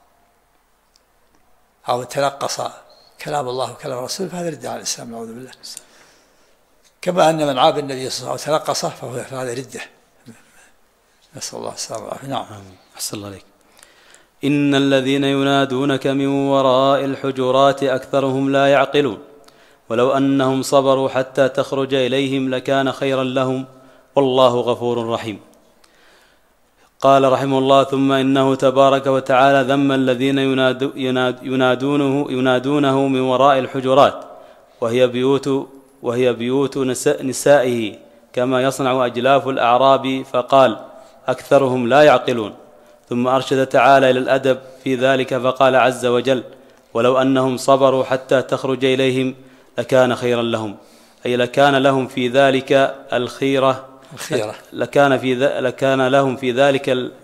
أو تنقص كلام الله وكلام رسوله فهذا ردة على الإسلام، نعوذ بالله. كما أن من عاب النبي صلى الله عليه وسلم أو تنقصه فهذا ردة، نسأل الله السلامة والعافية. نعم. أحسن الله عليك. إن الذين ينادونك من وراء الحجرات أكثرهم لا يعقلون ولو أنهم صبروا حتى تخرج إليهم لكان خيرا لهم والله غفور رحيم. قال رحمه الله ثم إنه تبارك وتعالى ذم الذين ينادونه من وراء الحجرات وهي بيوت نسائه كما يصنع أجلاف الأعراب، فقال أكثرهم لا يعقلون. ثم أرشد تعالى إلى الأدب في ذلك فقال عز وجل ولو أنهم صبروا حتى تخرج إليهم لكان خيرا لهم، أي لكان لهم في ذلك الخيرة، لكان لهم في ذلك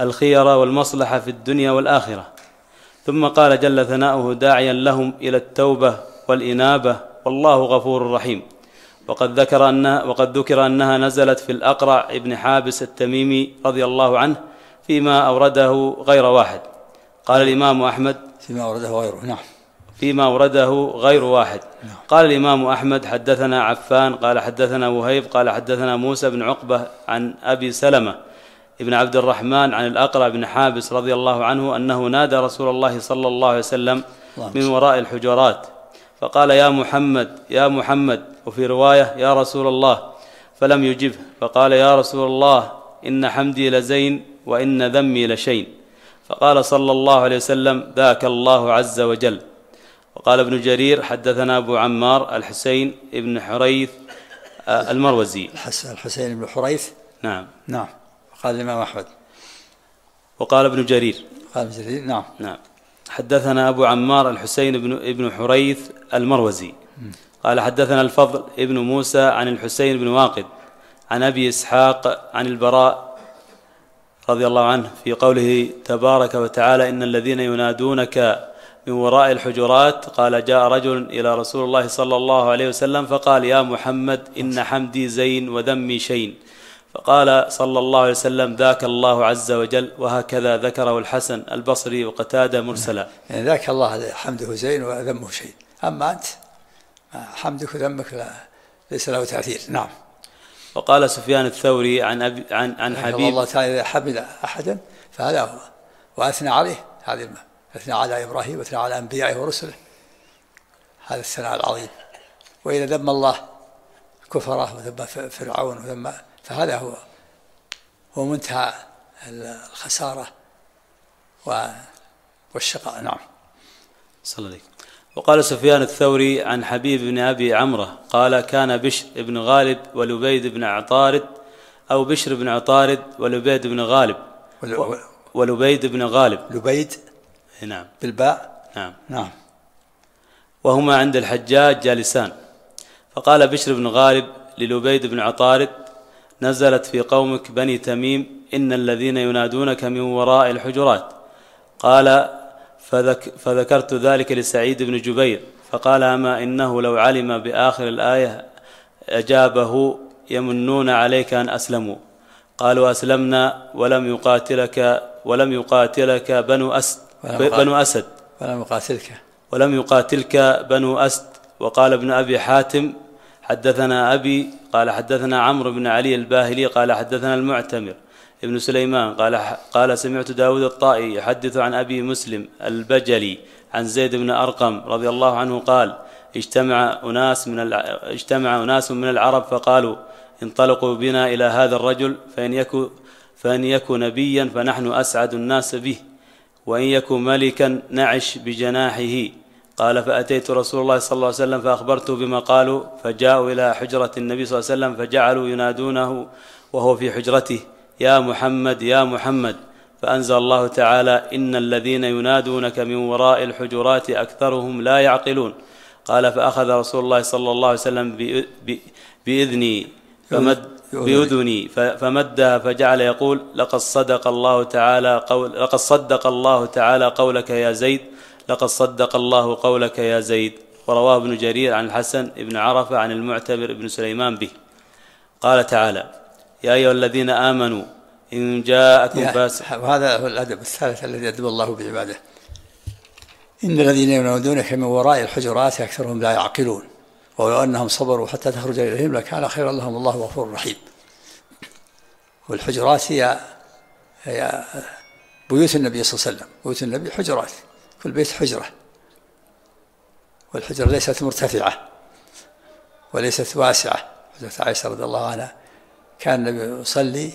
الخير والمصلحة في الدنيا والآخرة. ثم قال جل ثناؤه داعيا لهم إلى التوبة والإنابة والله غفور رحيم. وقد ذكر أنها نزلت في الأقرع ابن حابس التميمي رضي الله عنه فيما أورده غير واحد. قال الإمام أحمد فيما أورده غيره. نعم. فيما أورده غير واحد. قال الإمام أحمد حدثنا عفان قال حدثنا وهيب قال حدثنا موسى بن عقبة عن أبي سلمة ابن عبد الرحمن عن الأقرع بن حابس رضي الله عنه أنه نادى رسول الله صلى الله عليه وسلم من وراء الحجرات فقال يا محمد يا محمد، وفي رواية يا رسول الله، فلم يجبه، فقال يا رسول الله إن حمدي لزين وإن ذمي لشين، فقال صلى الله عليه وسلم ذاك الله عز وجل. وقال ابن جرير حدثنا أبو عمار الحسين بن حريث المروزي. الحسين بن حريث. نعم. قال الإمام أحمد. وقال ابن جرير. نعم. حدثنا أبو عمار الحسين بن حريث المروزي قال حدثنا الفضل ابن موسى عن الحسين بن واقد عن أبي إسحاق عن البراء رضي الله عنه في قوله تبارك وتعالى إن الذين ينادونك من وراء الحجرات قال جاء رجل إلى رسول الله صلى الله عليه وسلم فقال يا محمد إن حمدي زين وذمي شين، فقال صلى الله عليه وسلم ذاك الله عز وجل. وهكذا ذكره الحسن البصري وقتادة مرسلا. يعني ذاك الله حمده زين وذمه شين، أما أنت حمدك وذمك ليس له تأثير. نعم. وقال سفيان الثوري عن حبيب الله تعالى إذا حمد أحدا فهذا هو وأثنى عليه، هذه أثنى على إبراهيم وأثنى على أنبيائه ورسله، هذا الثناء العظيم. وإذا ذم الله كفره وذم فرعون وذم، فهذا هو منتهى الخسارة والشقاء. نعم. صلى الله عليه. وقال سفيان الثوري عن حبيب بن أبي عمرة قال كان بشر بن غالب ولبيد بن عطارد أو بشر بن عطارد ولبيد بن غالب ولبيد بن غالب. لبيد نعم بالباء. نعم. وهما عند الحجاج جالسان، فقال بشر بن غالب للبيد بن عطارد نزلت في قومك بني تميم إن الذين ينادونك من وراء الحجرات. قال فذكرت ذلك لسعيد بن جبير فقال أما إنه لو علم بآخر الآية أجابه يمنون عليك أن أسلموا. قالوا أسلمنا ولم يقاتلك بنو أسد ولم يقاتلك بنو أسد. وقال ابن أبي حاتم حدثنا أبي قال حدثنا عمرو بن علي الباهلي قال حدثنا المعتمر ابن سليمان قال سمعت داود الطائي يحدث عن أبي مسلم البجلي عن زيد بن أرقم رضي الله عنه قال اجتمع أناس من العرب فقالوا انطلقوا بنا إلى هذا الرجل فإن يكن نبيا فنحن أسعد الناس به، وإن يكن ملكا نعش بجناحه. قال فأتيت رسول الله صلى الله عليه وسلم فأخبرته بما قالوا، فجاءوا إلى حجرة النبي صلى الله عليه وسلم فجعلوا ينادونه وهو في حجرته يا محمد يا محمد، فأنزل الله تعالى إن الذين ينادونك من وراء الحجرات أكثرهم لا يعقلون. قال فأخذ رسول الله صلى الله عليه وسلم بإذني فمدها فجعل يقول لقد صدق الله تعالى قولك يا زيد، لقد صدق الله قولك يا زيد. ورواه ابن جرير عن الحسن بن عرفة عن المعتمر بن سليمان به. قال تعالى يا أيها الذين آمنوا إن جاءكم فاسق. وهذا هو الأدب الثالث الذي يدب الله بعباده. إن الذين ينادونك من وراء الحجرات أكثرهم لا يعقلون ولو أنهم صبروا حتى تخرج إليهم لكان خيرا لهم والله غفور رحيم. والحجرات هي بيوت النبي صلى الله عليه وسلم، بيوت النبي حجرات، كل بيت حجرة، والحجرة ليست مرتفعة وليست واسعة. حجرة عائشة رضي الله عنها كان النبي يصلي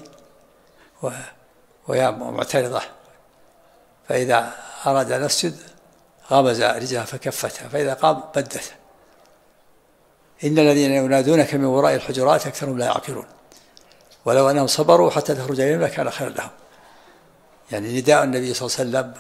وهي معترضة، فإذا أراد أن يسجد غمز رجلها فكفتها، فإذا قام بدتها. إن الذين ينادونك من وراء الحجرات أكثرهم لا يعقلون ولو أنهم صبروا حتى تخرج إليهم لكان خيرا لهم. يعني نداء النبي صلى الله عليه وسلم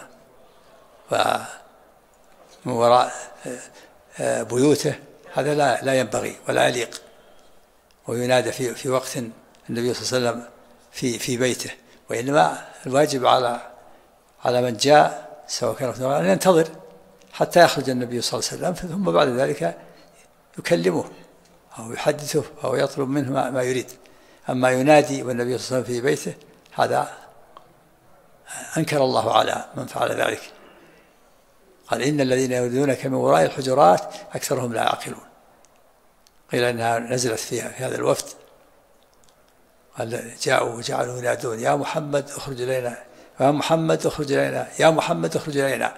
ومن وراء بيوته هذا لا ينبغي ولا يليق، وينادى في وقت النبي صلى الله عليه وسلم في بيته وإنما الواجب على من جاء سواء كان أن ينتظر حتى يخرج النبي صلى الله عليه وسلم، ثم بعد ذلك يكلمه أو يحدثه أو يطلب منه ما يريد. أما ينادي والنبي صلى الله عليه وسلم في بيته هذا أنكر الله على من فعل ذلك. قال إن الذين ينادونك من وراء الحجرات أكثرهم لا يعقلون. قيل إنها نزلت في هذا الوفد، قال جاءوا وجعلوا ينادون يا محمد اخرج إلينا، يا محمد اخرج إلينا، يا محمد اخرج إلينا.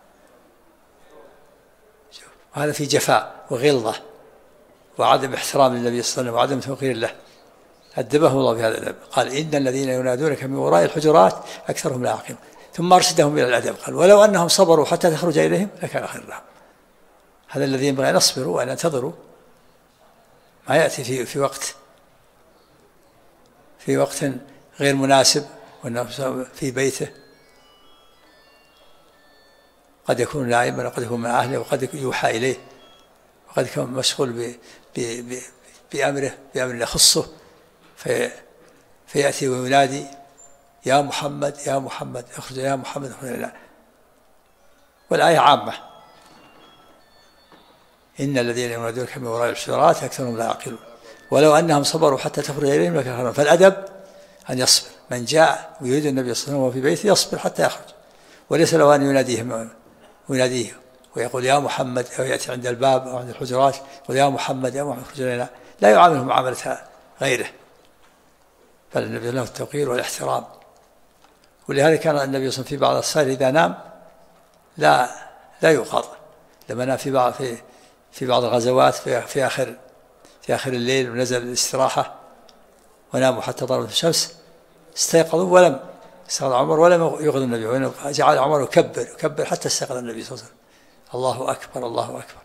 وهذا في جفاء وغلظة وعدم احترام للنبي صلى الله عليه وسلم وعدم توقير له، أدبه الله بهذا الأدب. قال إن الذين ينادونك من وراء الحجرات أكثرهم لا يعقلون، ثم أرشدهم إلى الأدب. قال ولو أنهم صبروا حتى تخرج إليهم لكان خيرا لهم. هذا الذي ينبغي أن يصبروا وأن ينتظروا، ما يأتي في وقت غير مناسب وأنه في بيته، قد يكون نائما وقد يكون مع أهله وقد يوحى إليه وقد يكون مشغول بأمر يخصه، فيأتي وينادي يا محمد يا محمد اخرج، يا محمد اخرج إلينا. والآية عامة إن الذين ينادونك من وراء الحجرات أكثرهم لا يعقلون ولو أنهم صبروا حتى تخرج إليهم لكان خيرا. فالأدب أن يصبر، من جاء ويريد النبي صلى الله عليه وسلم في بيته يصبر حتى يخرج، وليس له أن يناديه ويقول يا محمد، أو يأتي عند الباب أو عند الحجرات يقول يا محمد يا محمد اخرج إلينا، لا يعامله معاملة غيره، فالنبي له التوقير والاحترام. ولهذا كان النبي صلى الله عليه وسلم في بعض الصلاة إذا نام لا يوقظ. لما نام في بعض الغزوات في آخر الليل ونزل الاستراحة وناموا حتى ضربت الشمس، استيقظوا ولم استيقظ عمر ولم يوقظ النبي، جعل عمر يكبر حتى استيقظ النبي صلى الله عليه وسلم. الله أكبر الله أكبر.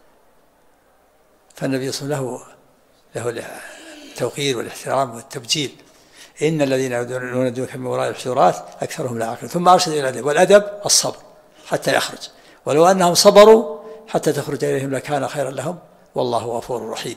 فالنبي صلى الله عليه وسلم له التوقير والاحترام والتبجيل. إن الذين ينادونك من وراء الحجرات أكثرهم لا يعقلون. ثم أرشد إلى الأدب، والأدب الصبر حتى يخرج، ولو أنهم صبروا حتى تخرج إليهم لكان خيرا لهم والله غفور رحيم.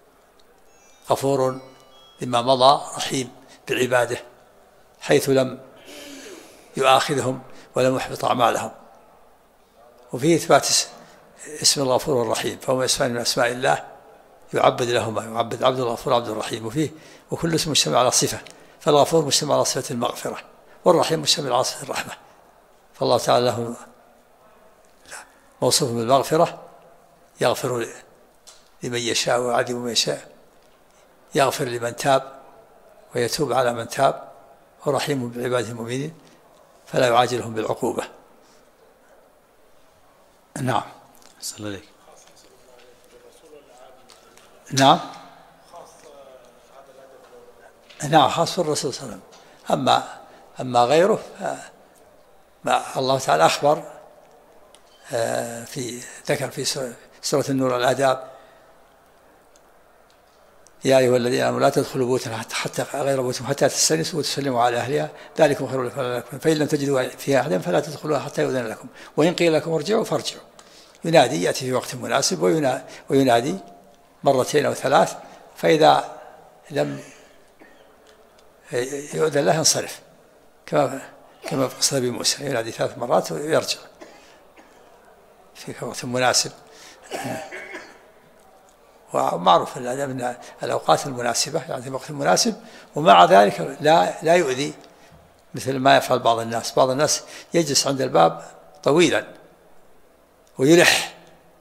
غفور لما مضى، رحيم بعباده حيث لم يؤاخذهم ولم يحبط أعمالهم. وفيه إثبات اسم الغفور الرحيم، فهو اسمان من أسماء الله يعبد لهما، يعبد عبد الغفور عبد الرحيم. وكل اسم مجتمع على صفة، فالغفور مجتمع على صفة المغفرة، والرحيم مجتمع على صفة الرحمة. فالله تعالى له موصوف بالمغفرة، يغفر لمن يشاء ويعذب من يشاء، يغفر لمن تاب ويتوب على من تاب، ورحيم بعباده المؤمنين فلا يعاجلهم بالعقوبة. نعم. صلى الله عليه. نعم نعم خاص الرسول صلى الله عليه وسلم. أما غيره الله تعالى أخبر ذكر في سورة النور الآداب يا أيها الذين آمنوا لا تدخلوا بيوتا حتى غير بيوتكم حتى تستأنسوا وتسلموا على أهلها ذلكم خير لكم، فإن لم تجدوا فيها أحدا فلا تدخلوها حتى يؤذن لكم، وإن قيل لكم ارجعوا فارجعوا. ينادي، يأتي في وقت مناسب وينادي مرتين أو ثلاث، فإذا لم يؤذن له ينصرف، كما في قصة أبي موسى، ينادي 3 مرات ويرجع في وقت مناسب. ومعروف أن الأوقات المناسبة يعني في وقت مناسب، ومع ذلك لا يؤذي، مثل ما يفعل بعض الناس يجلس عند الباب طويلا ويلح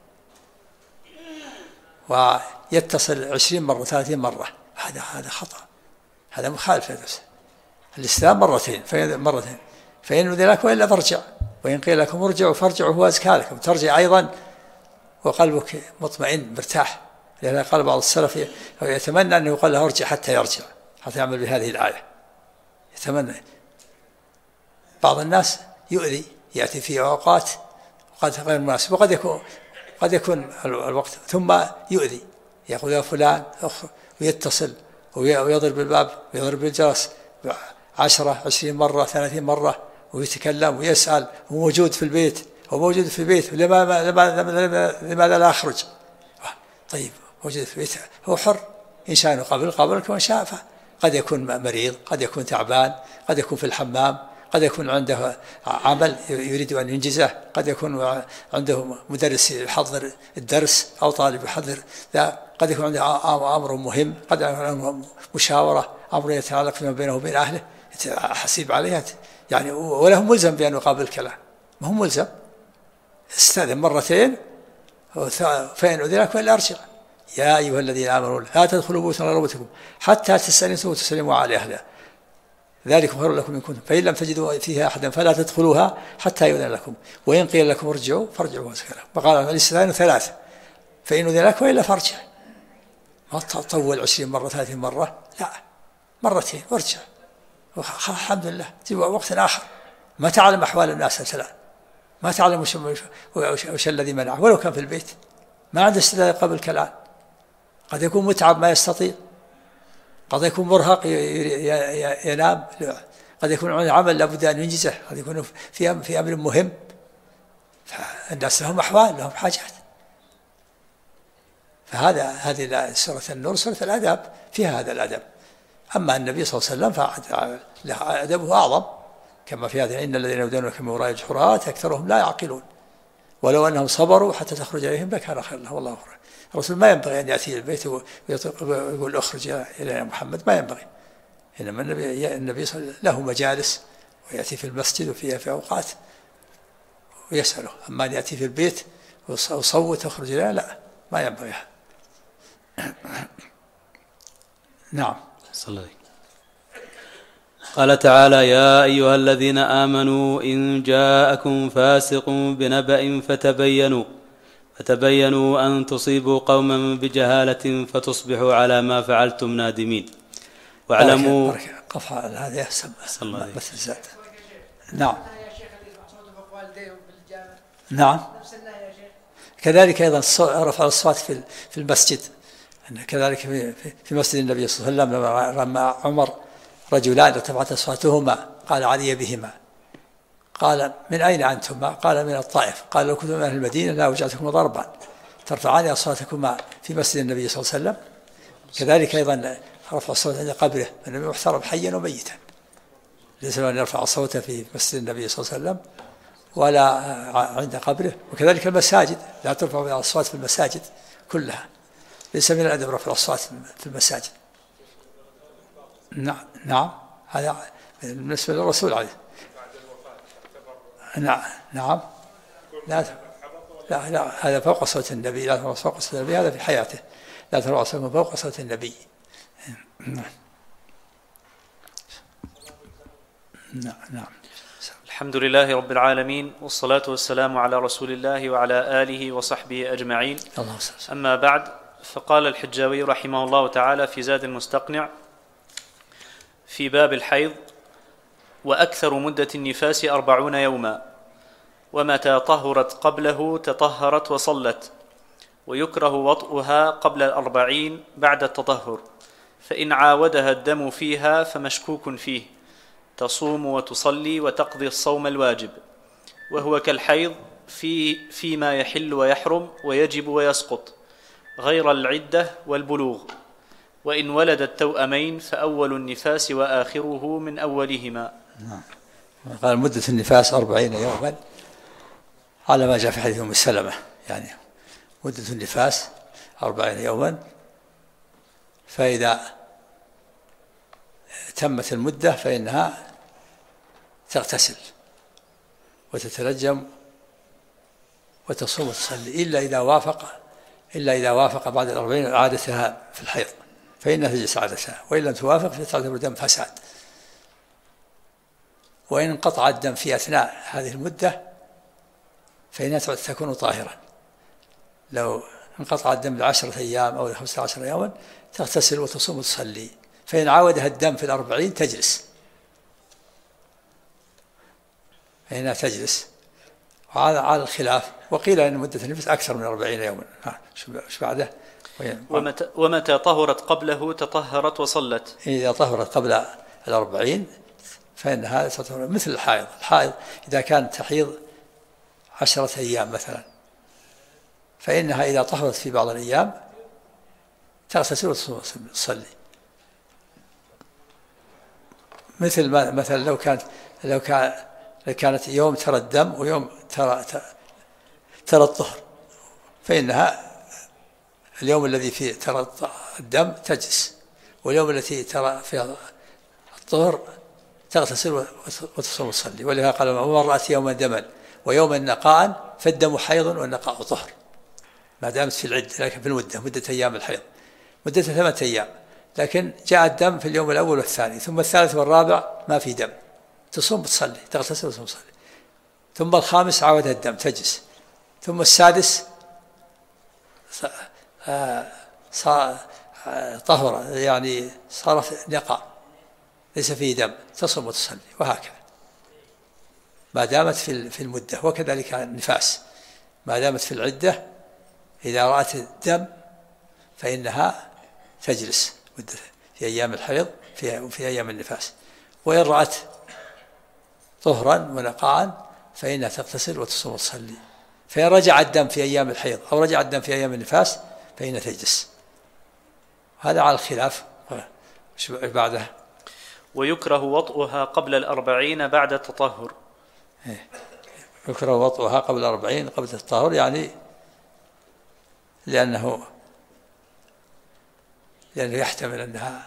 ويتصل 20 مرة 30 مرة، هذا خطأ، هذا مخالف لنفسه. الإسلام مرتين فإن أذن لكم وإلا فارجع، وإن قيل لكم ارجعوا فارجعوا هو أزكى لكم، ترجع أيضا وقلبك مطمئن مرتاح. لأن قال بعض السلف يتمنى أنه يقال له ارجع حتى يرجع، حتى يعمل بهذه الآية، يتمنى. بعض الناس يؤذي، يأتي في أوقات غير مناسبة، وقد يكون الوقت ثم يؤذي، يقول يا فلان ويتصل ويضرب بالباب ويضرب بالجرس 10 20 مرة 30 مرة، ويتكلم ويسأل، وموجود في البيت لماذا لا أخرج؟ طيب موجود في البيت، هو حر، إن شاء قبلك وإن شاء قد يكون مريض، قد يكون تعبان، قد يكون في الحمام، قد يكون عنده عمل يريد أن ينجزه، قد يكون عنده مدرس يحضر الدرس أو طالب يحضر، قد يكون عنده أمر مهم، قد يكون مشاورة، أمر يتعلق فيما بينه وبين أهله حسيب عليها يعني، وله ملزم بأن يقابل الكلام، ما هو ملزم، استأذن مرتين فإن أذن لكم إلا أرجع. يا أيها الذين آمنوا لا تدخلوا بيوتا غير بيوتكم حتى تستأنسوا وتسلموا على أهلها ذلك خير لكم إن كنتم، فإن لم تجدوا فيها أحدا فلا تدخلوها حتى يؤذن لكم، وإن قيل لكم ارجعوا فارجعوا. وقال الاستئذان 3، فإن أذن لكم إلا فارجع. ما تطول 20 مرة 30 مرة، لا، مرتين وارجع، الحمد لله. تجي وقت آخر ما تعلم أحوال الناس الآن، ما تعلم وش الذي منعه، ولو كان في البيت ما عنده استعداد قبل الكلام، قد يكون متعب ما يستطيع، قد يكون مرهق ينام، قد يكون عنده عمل لابد أن ينجزه، قد يكون في أمر مهم، فالناس لهم أحوال، لهم حاجات. هذه سورة النور سورة الأدب، فيها هذا الأدب. أما النبي صلى الله عليه وسلم فأدبه أعظم، كما في هذا إن الذين يدعونك من وراء الحجرات أكثرهم لا يعقلون ولو أنهم صبروا حتى تخرج إليهم لكان خيرا لهم والله أكبر. الرسول ما ينبغي أن يأتي البيت ويقول أخرج إلى محمد، ما ينبغي. إنما النبي صلى الله عليه وسلم له مجالس ويأتي في المسجد وفيها في أوقات ويسأله، أما أن يأتي في البيت وصوت أخرج إليه لا، ما ينبغي. نعم. صلى الله عليه. قال تعالى يا أيها الذين آمنوا إن جاءكم فاسق بنبأ فتبينوا أن تصيبوا قوما بجهالة فتصبحوا على ما فعلتم نادمين واعلموا. قفها هذا صلى الله عليه. نعم نعم. كذلك أيضا رفع الأصوات في المسجد، كذلك في مسجد النبي صلى الله عليه وسلم لما رمى عمر رجلان ارتفعت أصواتهما قال علي بهما، قال من أين أنتما؟ قال من الطائف. قال لو كنتم من أهل المدينة لا وجعتكم ضربا ترفعان أصواتكما في مسجد النبي صلى الله عليه وسلم. كذلك أيضا رفع الصوت عند قبره، النبي محترم حيا وميتا، ليس له أن يرفع صوته في مسجد النبي صلى الله عليه وسلم ولا عند قبره. وكذلك المساجد لا ترفع الأصوات في المساجد كلها، ليس من الأدب رفع الأصوات في المساجد. نعم هذا بالنسبة للرسول عليه. نعم لا هذا فوق صوت النبي، لا ترفع فوق صوت النبي، هذا في حياته، لا ترفع صوتكم فوق صوت النبي. نعم. الحمد لله رب العالمين، والصلاة والسلام على رسول الله وعلى آله وصحبه أجمعين. أما بعد، فقال الحجاوي رحمه الله تعالى في زاد المستقنع في باب الحيض: وأكثر مدة النفاس 40 يوما، ومتى طهرت قبله تطهرت وصلت، ويكره وطئها قبل 40 بعد التطهر، فإن عاودها الدم فيها فمشكوك فيه، تصوم وتصلي وتقضي الصوم الواجب، وهو كالحيض فيما يحل ويحرم ويجب ويسقط، غير العدة والبلوغ. وإن ولدت توأمين فأول النفاس وآخره من أولهما. قال مدة النفاس 40 يوما على ما جاء في حديث أم سلمة، يعني مدة النفاس 40 يوما، فإذا تمت المدة فإنها تغتسل وتترجم وتصوم وتصلي، إلا إذا وافق بعد 40 عادتها في الحيض فإنها تجلس عادتها، وإن لم توافق فتعتبر دم فساد. وإن انقطع الدم في أثناء هذه المدة فإنها تكون طاهرا. لو انقطع الدم ل10 أيام أو 15 يوما تغتسل وتصوم وتصلي، فإن عاودها الدم في 40 تجلس، فإنها تجلس. وعلى الخلاف، وقيل أن مدة النفاس أكثر من 40 يوما. شو بعده؟ ومتى طهرت قبله تطهرت وصلت. إذا طهرت قبل 40 فإنها تطهر مثل الحائض. الحائض إذا كانت تحيض 10 أيام مثلا، فإنها إذا طهرت في بعض الأيام تغتسل وتصلي. مثلا لو كانت يوم ترى الدم ويوم ترى الطهر، فإنها اليوم الذي فيه ترى الدم تجلس، واليوم التي ترى فيها الطهر تغتسل وتصوم وتصلي. ولهذا قال من رأت يوما دما ويوما نقاء فالدم حيض والنقاء طهر، ما دامت في العدة. لكن في مدة أيام الحيض مدة 8 أيام، لكن جاء الدم في اليوم الأول والثاني، ثم الثالث والرابع ما في دم، تصوم وتصلي، تغتسل وتصوم وتصلي. ثم الخامس عاود الدم تجلس، ثم السادس صار طهر، يعني صار نقاء ليس فيه دم، تصوم وتصلي، وهكذا ما دامت في المدة. وكذلك النفاس ما دامت في العدة إذا رأت الدم فإنها تجلس مدة في أيام الحيض وفي أيام النفاس. وإن رأت طهرا ونقاء فإنها تغتسل وتصوم وتصلي. فإن رجع الدم في أيام الحيض أو رجع الدم في أيام النفاس فإنها تجلس. هذا على الخلاف. بعده ويكره وطئها قبل 40 بعد التطهر. يكره وطئها قبل 40 قبل التطهر، يعني لأنه يحتمل أنها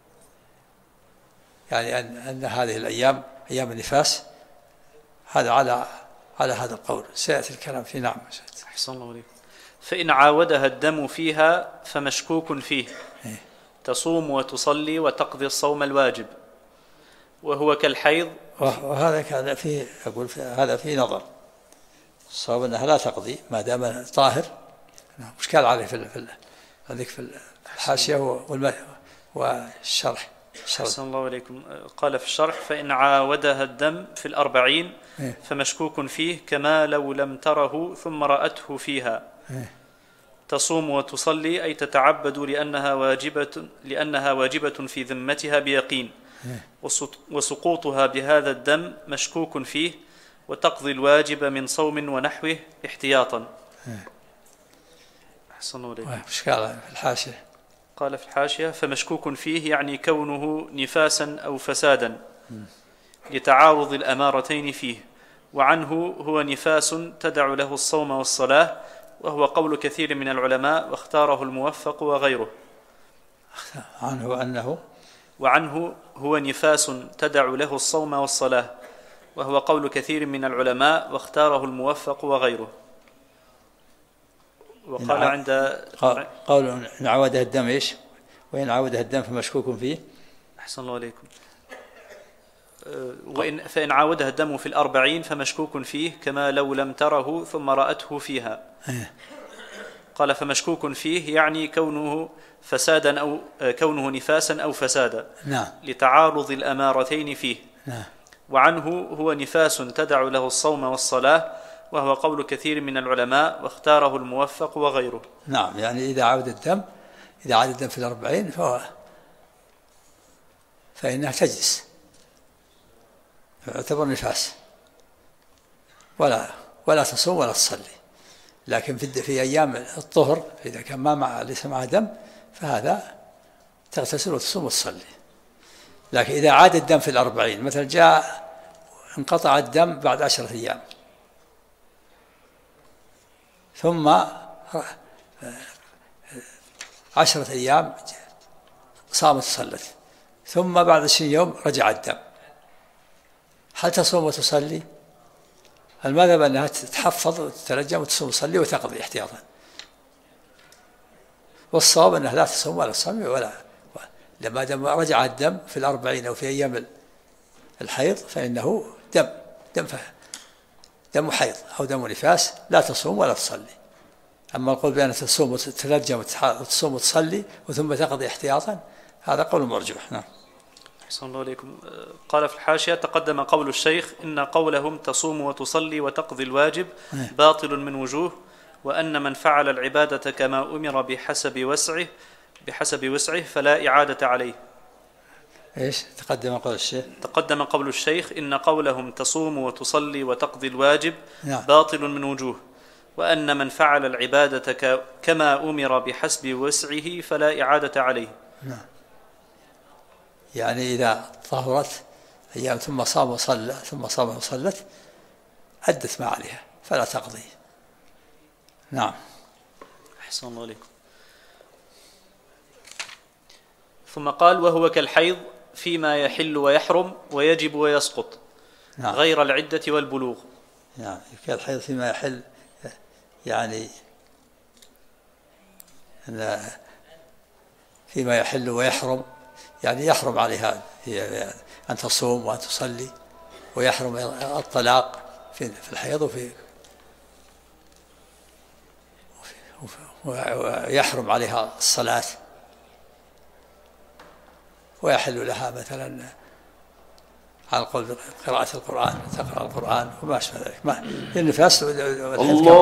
يعني أن هذه الأيام أيام النفاس. هذا على هذا القول سيأتي الكلام فيه. نعم. أحسن الله عليكم. فإن عاودها الدم فيها فمشكوك فيه، تصوم وتصلي وتقضي الصوم الواجب، وهو كالحيض. وهذا كان فيه، أقول هذا فيه نظر. الصواب أنها لا تقضي ما دام طاهر. مشكال عليه في الحاشية والشرح. أحسن الله عليكم. قال في الشرح: فإن عاودها الدم في 40 فمشكوك فيه كما لو لم تره ثم رأته فيها. تصوم وتصلي أي تتعبد لأنها واجبة في ذمتها بيقين، وسقوطها بهذا الدم مشكوك فيه، وتقضي الواجب من صوم ونحوه احتياطا. أحسن الله عليكم. مشكلة في الحاشية. قال في الحاشية: فمشكوك فيه يعني كونه نفاسا أو فسادا لتعارض الأمارتين فيه، وعنه هو نفاس تدع له الصوم والصلاة، وهو قول كثير من العلماء واختاره الموفق وغيره. وعنه هو نفاس تدع له الصوم والصلاة، وهو قول كثير من العلماء واختاره الموفق وغيره. وقال عند قول إن عودها الدم إيش؟ وإن عودها الدم فمشكوك فيه. أحسن الله عليكم. فإن عاودها الدم في 40 فمشكوك فيه كما لو لم تره ثم رأته فيها. قال: فمشكوك فيه يعني كونه فسادا أو كونه نفاسا أو فسادا. نعم. لتعارض الأمارتين فيه. نعم. وعنه هو نفاس تدع له الصوم والصلاة، وهو قول كثير من العلماء واختاره الموفق وغيره. نعم، يعني إذا عاد الدم في 40 فإنها تجلس، يعتبر نفاس، ولا تصوم ولا تصلي. لكن في أيام الطهر إذا كان ليس معه دم فهذا تغتسل وتصوم وتصلي. لكن إذا عاد الدم في 40، مثلا انقطع الدم بعد 10 أيام، ثم 10 أيام صامت وصلت، ثم بعد 20 يوم رجع الدم، هل تصوم وتصلي؟ المذهب أنها تتحفظ وتترجم وتصوم وتصلي وتقضي احتياطا، والصواب أنها لا تصوم ولا تصلي لما دام رجع الدم في 40 أو في أيام الحيض فإنه دم حيض أو دم نفاس، لا تصوم ولا تصلي. أما القول بأن تصوم وتترجم وتصوم وتصلي وثم تقضي احتياطا هذا قول مرجوح. نعم. أحسن الله عليكم. قال في الحاشية: تقدم قول الشيخ إن قولهم تصوم وتصلي وتقضي الواجب باطل من وجوه، وأن من فعل العبادة كما أمر بحسب وسعه فلا إعادة عليه. إيش تقدم قول الشيخ؟ تقدم قول الشيخ إن قولهم تصوم وتصلي وتقضي الواجب نعم. باطل من وجوه، وأن من فعل العبادة كما أمر بحسب وسعه فلا إعادة عليه. نعم. يعني إذا طهرت أيام ثم صام وصلى ثم صام وصلت أدت ما عليها فلا تقضي. نعم. أحسن الله عليكم. ثم قال: وهو كالحيض فيما يحل ويحرم ويجب ويسقط. نعم. غير العدة والبلوغ. نعم. كالحيض فيما يحل يعني فيما يحل ويحرم، يعني يحرم عليها أن تصوم وأن تصلي، ويحرم الطلاق في الحيض ويحرم عليها الصلاة، ويحل لها مثلا على القول قراءة القرآن، تقرأ القرآن وما أشبه ذلك. النفاس الله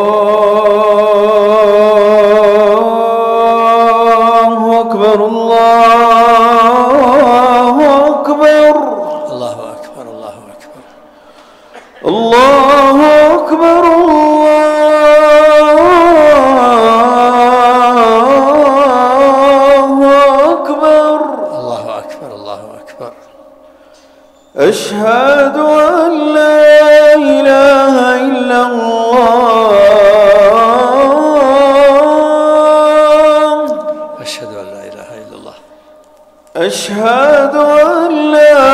أكبر الله أكبر الله أكبر الله أكبر الله أكبر الله أكبر الله أكبر. أشهد أن لا إله إلا الله أشهد أن لا إله إلا الله أشهد أن لا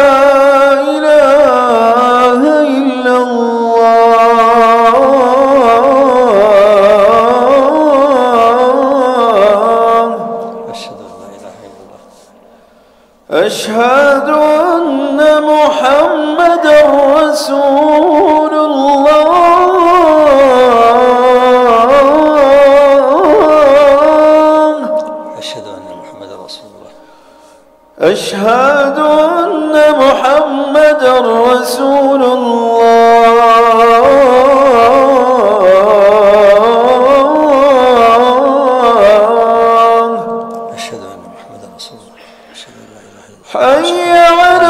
إله إلا الله أشهد أن لا إله إلا الله أشهد أن محمدًا رسول الله أشهد أن محمدًا رسول الله أشهد أن محمدًا رسول الله أشهد أن محمدًا رسول الله أشهد أن لا إله إلا الله حي على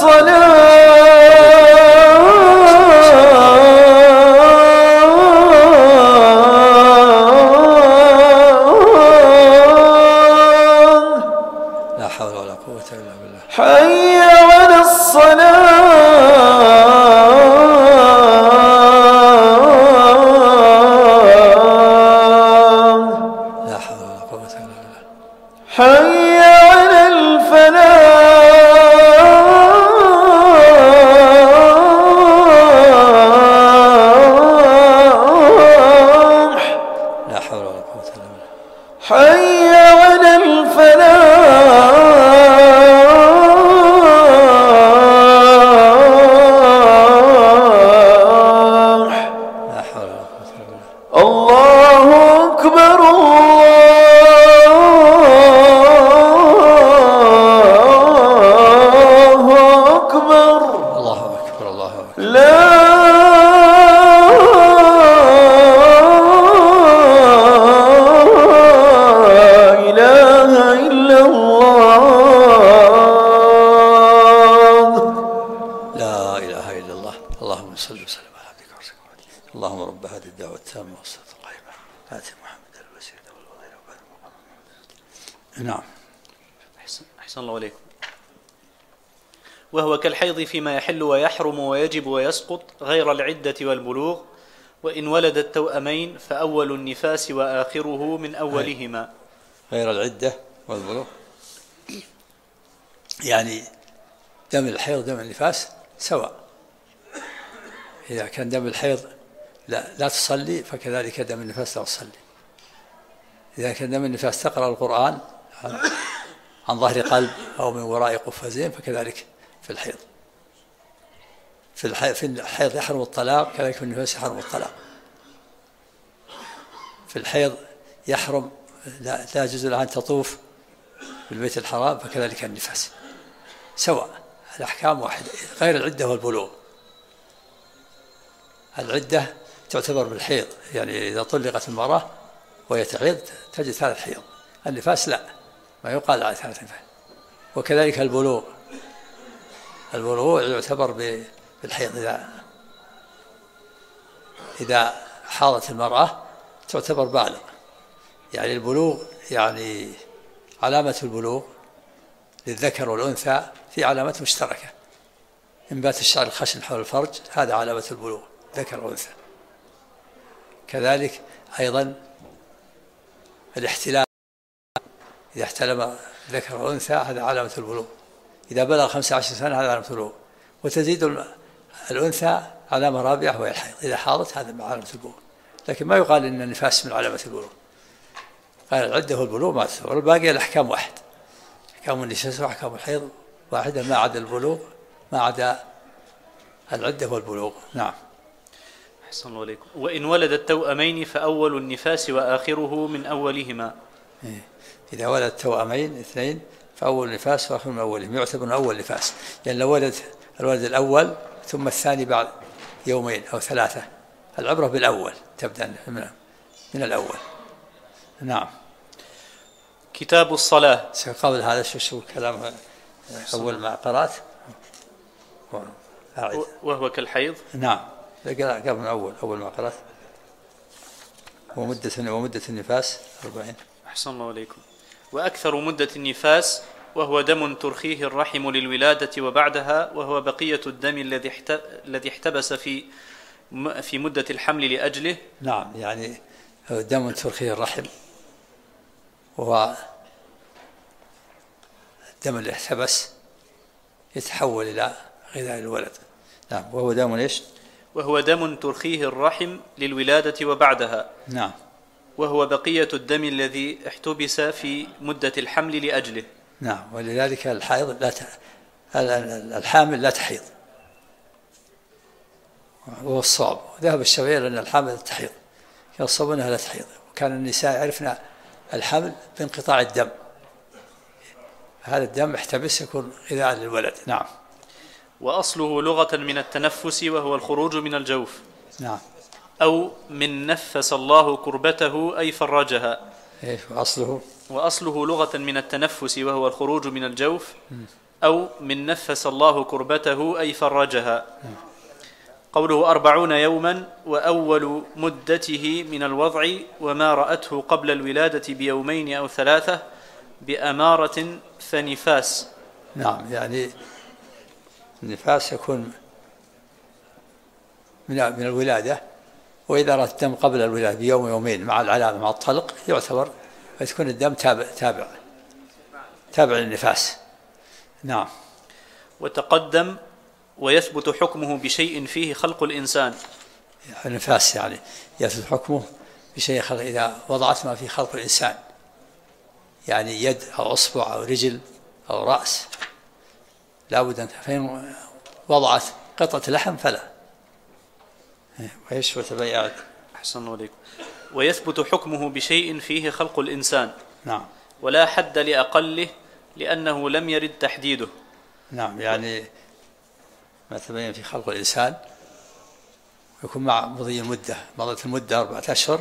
لا حول ولا قوة إلا بالله. حي على لا حول ولا قوة إلا بالله. حي على الفلاح. لا حول ولا قوة إلا بالله. حي على الفلاح. لا حول ولا قوة إلا بالله. الله أكبر الله أكبر الله أكبر الله أكبر. لا إله إلا الله لا إله إلا الله. اللهم صل وسلم على عبدك ورسولك محمد. اللهم رب هذه الدعوة التامة والصلاة القائمة آت محمد الوسيلة والفضيلة وبعد محمد. نعم. أحسن الله عليكم. وهو كالحيض فيما يحل ويحرم ويجب ويسقط غير العدة والبلوغ، وإن ولد التوأمين فأول النفاس وآخره من أولهما. غير العدة والبلوغ يعني دم الحيض دم النفاس سواء. إذا كان دم الحيض لا تصلي فكذلك دم النفاس لا تصلي. إذا كان دم النفاس تقرأ القرآن عن ظهر قلب أو من وراء قفازين فكذلك في الحيض. في الحيض يحرم الطلاق، كذلك في النفاس يحرم الطلاق. في الحيض يحرم لا يجوز لها أن تطوف بالبيت الحرام، فكذلك النفاس سواء، الأحكام واحدة. غير العدة والبلوغ. العدة تعتبر بالحيض، يعني إذا طلقت المرأة وهي تعيض تجد 3 حيض. النفاس لا، ما يقال على 3 نفاس. وكذلك البلوغ يعتبر بالحيض. إذا حاضت المرأة تعتبر بالغ. يعني البلوغ يعني علامة البلوغ للذكر والأنثى في علامات مشتركة. إنبات الشعر الخشن حول الفرج هذا علامة البلوغ ذكر أو أنثى. كذلك أيضا الاحتلام إذا احتلم ذكر أو أنثى هذا علامة البلوغ. إذا بلغ 15 سنة هذا علامة البلوغ. وتزيد الأنثى علامة رابعة وهي الحيض، إذا حاضت هذا علامة البلوغ. لكن ما يقال إن النفاس من علامة البلوغ. قال العدة هو البلوغ ما تسوى، والباقي الأحكام واحد، أحكام النفاس وأحكام الحيض واحدة ما عدا البلوغ، ما عدا العدة هو البلوغ. نعم. أحسن الله عليكم. وإن ولد التوأمين فأول النفاس وآخره من أولهما. إذا ولد توأمين اثنين فأول نفاس وآخر من أولهم يعتبر من أول نفاس، يعني لو ولد الولد الأول ثم الثاني بعد يومين أو ثلاثة، العبرة بالأول، تبدأ من الأول. نعم. كتاب الصلاة. قبل هذا شو كلام أول ما قرأت وهو كالحيض. نعم قبل من أول ما قرأت ومدة النفاس 40. أحسن الله عليكم. وأكثر مدة النفاس وهو دم ترخيه الرحم للولادة وبعدها، وهو بقية الدم الذي احتبس في مدة الحمل لأجله. نعم، يعني دم ترخيه الرحم وهو الدم اللي احتبس يتحول إلى غذاء الولد. نعم. وهو دم إيش؟ وهو دم ترخيه الرحم للولادة وبعدها. نعم. وهو بقية الدم الذي احتبس في مدة الحمل لأجله. نعم. ولذلك الحائض الحامل لا تحيض، وهو الصواب. ذهب الشافعي أن الحامل تحيض، كان الصواب أنها لا تحيض. وكان النساء عرفنا الحمل بانقطاع الدم، هذا الدم احتبس يكون غذاء للولد. نعم. وأصله لغة من التنفس وهو الخروج من الجوف. نعم. أو من نفس الله كربته أي فرجها. إيش وأصله لغة من التنفس وهو الخروج من الجوف، أو من نفس الله كربته أي فرجها. قوله 40 يوما، وأول مدته من الوضع وما رأته قبل الولادة بيومين أو 3 بأمارة فنفاس. نعم، يعني النفاس يكون من الولادة، وإذا رأت الدم قبل الولادة بيوم يومين مع العلامة مع الطلق يعتبر يكون الدم تابع للنفاس. نعم. وتقدم ويثبت حكمه بشيء فيه خلق الإنسان. النفاس يعني يثبت حكمه بشيء خلق، إذا وضعت ما فيه خلق الإنسان، يعني يد أو أصبع أو رجل أو رأس، لا بد أن فإن وضعت قطعة لحم فلا. وإيش وتبيعت. أحسن الله عليكم. ويثبت حكمه بشيء فيه خلق الإنسان. نعم. ولا حد لأقله لأنه لم يرد تحديده. نعم، يعني ما تبين في خلق الإنسان يكون مع مضي المدة، مضت المدة 4 أشهر،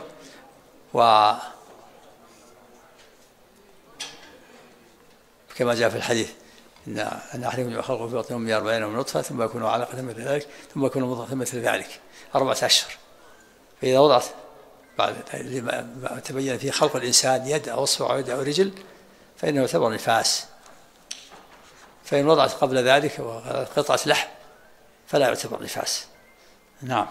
كما جاء في الحديث أن أحدكم يخلق في بطن أمه 40 يوما نطفة ثم يكون علقة مثل ذلك ثم يكون مضغة مثل ذلك 4 أشهر. فإذا وضعت بعد ما تبين في خلق الإنسان يد أو أصبع أو يد أو رجل فإنه يعتبر نفاس. فإن وضعت قبل ذلك قطعة لحم فلا يعتبر نفاس. نعم.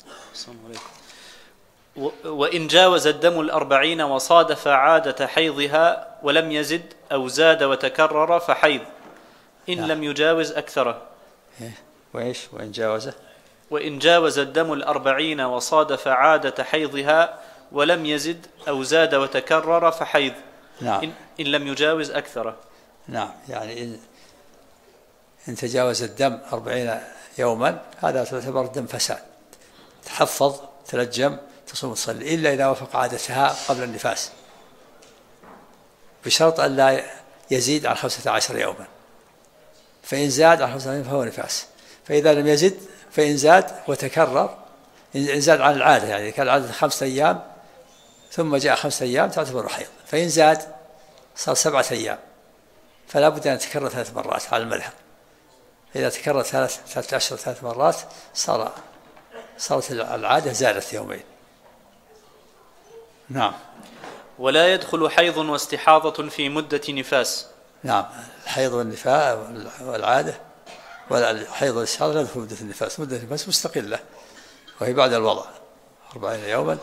وإن جاوز الدم 40 وصادف عادة حيضها ولم يزد أو زاد وتكرر فحيض إن نعم. لم يجاوز أكثره. وإيش وإن جاوز الدم 40 وصادف عادة حيضها ولم يزد أو زاد وتكرر فحيض. نعم. إن لم يجاوز أكثره. نعم، يعني إن تجاوز الدم 40 يوما هذا تعتبر الدم فساد، تحفظ تلجم تصوم تصلي، إلا إذا وافق عادتها قبل النفاس، بشرط أن لا يزيد عن 15 يوما، فإن زاد عن 15 يوما فهو نفاس. فإذا لم يزد فإن زاد وتكرر، إن زاد عن العادة، يعني كان العادة 5 أيام ثم جاء 5 أيام تعتبر حيض، فإن زاد صار 7 أيام، فلا بد أن تكرر 3 مرات على المذهب. إذا تكرر 3 أشهر 3 مرات صارت العادة زادت يومين. نعم. ولا يدخل حيض واستحاضة في مدة نفاس. نعم، الحيض والنفاس والعادة ولا الحيض والاستحاضة لا يدخل مدة النفاس. مدة النفاس مستقلة وهي بعد الوضع 40 يوما.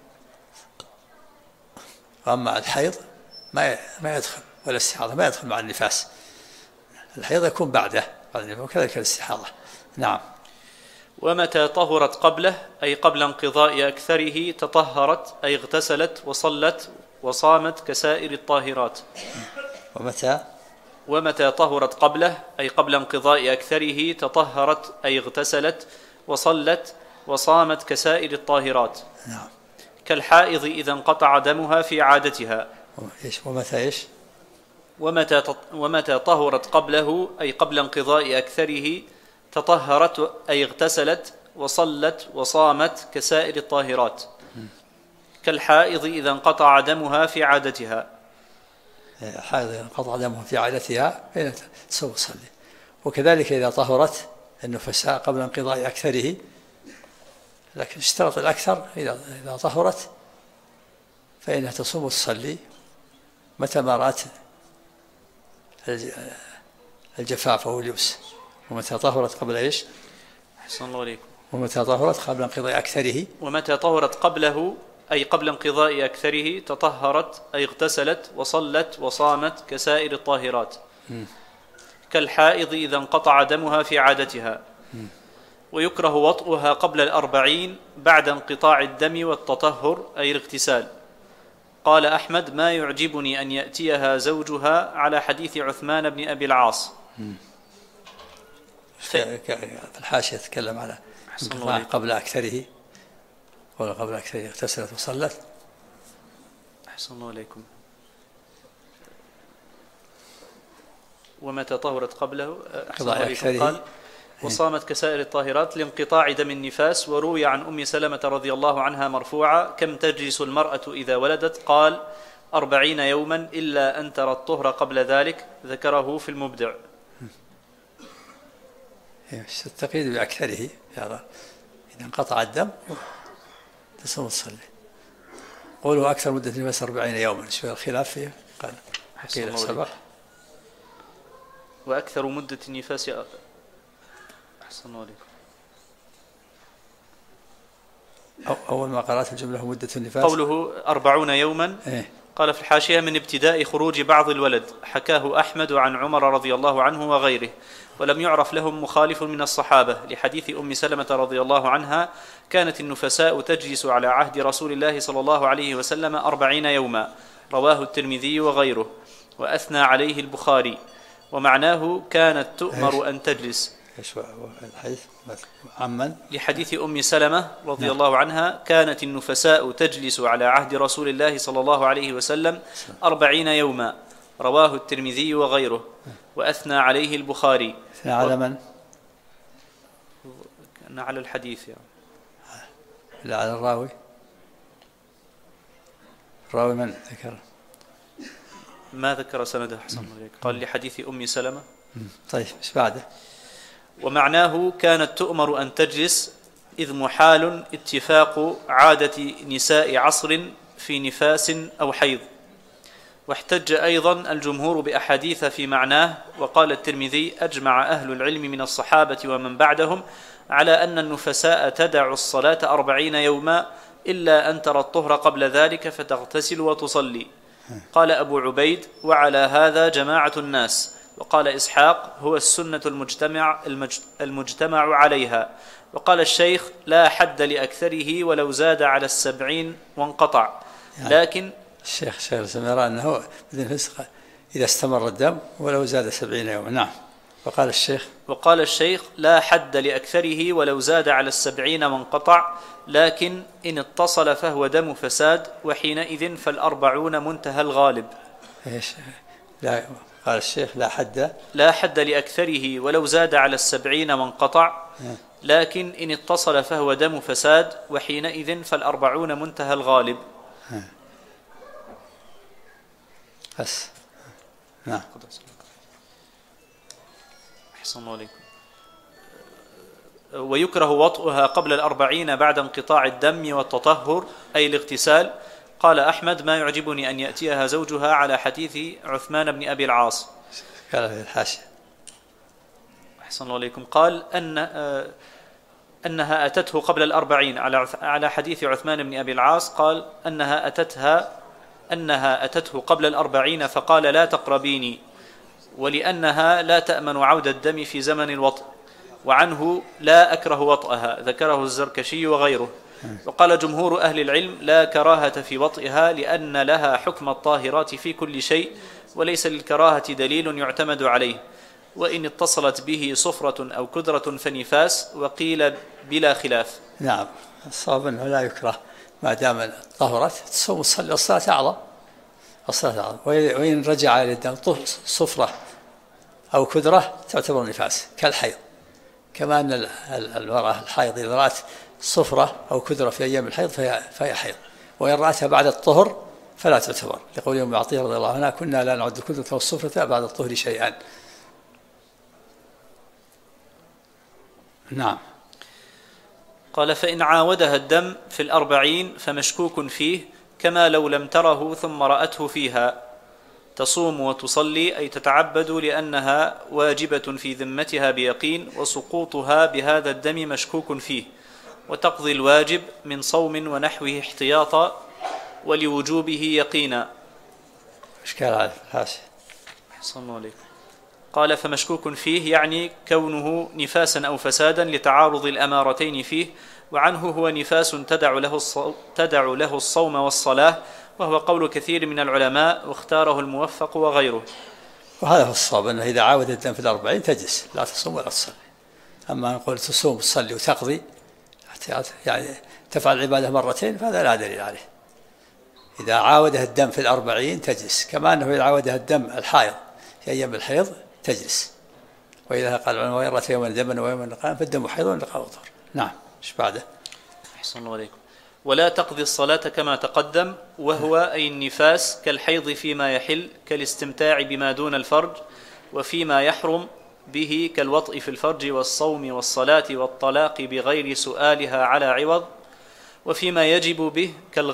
أما الحيض ما يدخل، ولا الاستحاضة ما يدخل مع النفاس. الحيض يكون بعده وكذلك الاستحاضة. نعم. ومتى طهرت قبله أي قبل انقضاء أكثره تطهرت أي اغتسلت وصلت وصامت كسائر الطاهرات. ومتى طهرت قبله أي قبل انقضاء أكثره تطهرت أي اغتسلت وصلت وصامت كسائر الطاهرات. نعم. كالحائض إذا انقطع دمها في عادتها. ومتى طهرت قبله أي قبل انقضاء أكثره تطهرت أي اغتسلت وصلت وصامت كسائر الطاهرات. كالحائض إذا انقطع دمها في عادتها. حائض إذا انقطع دمها في عادتها فإنها تصوم وتصلي. وكذلك إذا طهرت النفساء قبل انقضاء أكثره، لكن اشترط الأكثر إذا طهرت فإنها تصوم وتصلي متى ما رأت الجفاف أو اليبس. ومتى طهرت قبل إيش؟ أحسن الله عليكم. ومتى طهرت قبل انقضاء أكثره. ومتى طهرت قبله أي قبل انقضاء أكثره تطهرت أي اغتسلت وصلت وصامت كسائر الطاهرات. كالحائض إذا انقطع دمها في عادتها. ويكره وطئها قبل 40 بعد انقطاع الدم والتطهر أي الاغتسال. قال أحمد: ما يعجبني أن يأتيها زوجها على حديث عثمان بن أبي العاص. في الحاشية يتكلم على قبل أكثره، ولا قبل أكثره اغتسلت وصلت. أحسن الله عليكم. ومتى طهرت قبله قال: وصامت كسائر الطاهرات لانقطاع دم النفاس. وروي عن أم سلمة رضي الله عنها مرفوعا: كم تجلس المرأة إذا ولدت؟ قال: 40 يوما إلا أن ترى الطهر قبل ذلك. ذكره في المبدع. تستقيد بأكثره، إذا انقطع الدم تصوم وتصلي. قولوا أكثر مدة النفاس 40 يوما، شو الخلاف فيه؟ قال قيل سبق. وأكثر مدة النفاس أحسن الله عليكم. أول ما قرأت الجملة مدة النفاس قوله 40 يوما. قال في الحاشية: من ابتداء خروج بعض الولد. حكاه أحمد عن عمر رضي الله عنه وغيره، ولم يعرف لهم مخالف من الصحابة، لحديث أم سلمة رضي الله عنها: كانت النفساء تجلس على عهد رسول الله صلى الله عليه وسلم 40 يوما. رواه الترمذي وغيره، وأثنى عليه البخاري. ومعناه كانت تؤمر أن تجلس. لحديث أم سلمة رضي الله عنها: كانت النفساء تجلس على عهد رسول الله صلى الله عليه وسلم 40 يوما. رواه الترمذي وغيره، وأثنى عليه البخاري. على من؟ على الحديث يعني. لا، على الراوي. الراوي من ذكر؟ ما ذكر سنده. حسن الله. قال لحديث أم سلمة. طيب، ايش بعده؟ ومعناه كانت تؤمر أن تجلس، إذ محال اتفاق عادة نساء عصر في نفاس أو حيض. واحتج أيضا الجمهور بأحاديث في معناه. وقال الترمذي: أجمع أهل العلم من الصحابة ومن بعدهم على أن النفساء تدع الصلاة 40 يوما إلا أن ترى الطهر قبل ذلك فتغتسل وتصلي. قال أبو عبيد: وعلى هذا جماعة الناس. وقال إسحاق: هو السنة المجتمع عليها. وقال الشيخ: لا حد لأكثره ولو زاد على 70 وانقطع. لكن الشيخ يرى أنه إذا استمر الدم ولو زاد 70 يوما. نعم. وقال الشيخ: لا حد لأكثره ولو زاد على 70 وانقطع، لكن إن اتصل فهو دم فساد، وحينئذ فال40 منتهى الغالب. لا، قال الشيخ: لا حد لأكثره ولو زاد على 70 وانقطع، لكن إن اتصل فهو دم فساد، وحينئذ فال40 منتهى الغالب. بس. نعم. أحسن الله عليكم. ويكره وطئها قبل 40 بعد انقطاع الدم والتطهر أي الاغتسال. قال أحمد: ما يعجبني أن يأتيها زوجها على حديث عثمان بن أبي العاص. قال في الحاشية. أحسن الله عليكم. قال أنها أتته قبل 40 على حديث عثمان بن أبي العاص، قال أنها أتته قبل 40 فقال لا تقربيني، ولأنها لا تأمن عود الدم في زمن الوطء، وعنه لا أكره وطئها، ذكره الزركشي وغيره. وقال جمهور أهل العلم لا كراهة في وطئها لأن لها حكم الطاهرات في كل شيء، وليس للكراهة دليل يعتمد عليه، وإن اتصلت به صفرة أو كدرة فنفاس، وقيل بلا خلاف. نعم، الصواب أنه لا يكره ما دام طهرت تصوم تصلي الصلاة أعظم، وإن رجع إلى الدم صفرة أو كدرة تعتبر نفاس كالحيض، كما أن المرأة الحائض إذا رأت صفرة أو كدرة في أيام الحيض فهي حيض، وإن رأتها بعد الطهر فلا تعتبر، لقول ابن عطية رضي الله عنه كنا لا نعد الكدرة والصفرة بعد الطهر شيئا. نعم. قال فإن عاودها الدم في 40 فمشكوك فيه، كما لو لم تره ثم رأته فيها، تصوم وتصلي أي تتعبد لأنها واجبة في ذمتها بيقين، وسقوطها بهذا الدم مشكوك فيه، وتقضي الواجب من صوم ونحوه احتياطا ولوجوبه يقينا. إشكال هذا الحاشية. صلى الله عليكم. قال فمشكوك فيه يعني كونه نفاسا أو فسادا لتعارض الأمارتين فيه، وعنه هو نفاس تدع له الصوم والصلاة، وهو قول كثير من العلماء، واختاره الموفق وغيره. وهذا هو الصواب، أنه إذا عاود الدم في 40 تجلس لا تصوم ولا تصلي. أما نقول تصوم وتصلي وتقضي يعني تفعل العبادة مرتين فهذا لا دليل عليه. إذا عاودها الدم في 40 تجلس، كما أنه إذا عاودها الدم الحائض في أيام الحيض تجلس. وإذا قال العلماء وإن رأت يوما دما ويوما نقاء فالدم حيض ونقاء طهر. نعم. ايش بعده؟ أحسن الله عليكم. ولا تقضي الصلاة كما تقدم، وهو أي النفاس كالحيض فيما يحل كالاستمتاع بما دون الفرج، وفيما يحرم به كالوطء في الفرج والصوم والصلاة والطلاق بغير سؤالها على عوض، وفيما يجب به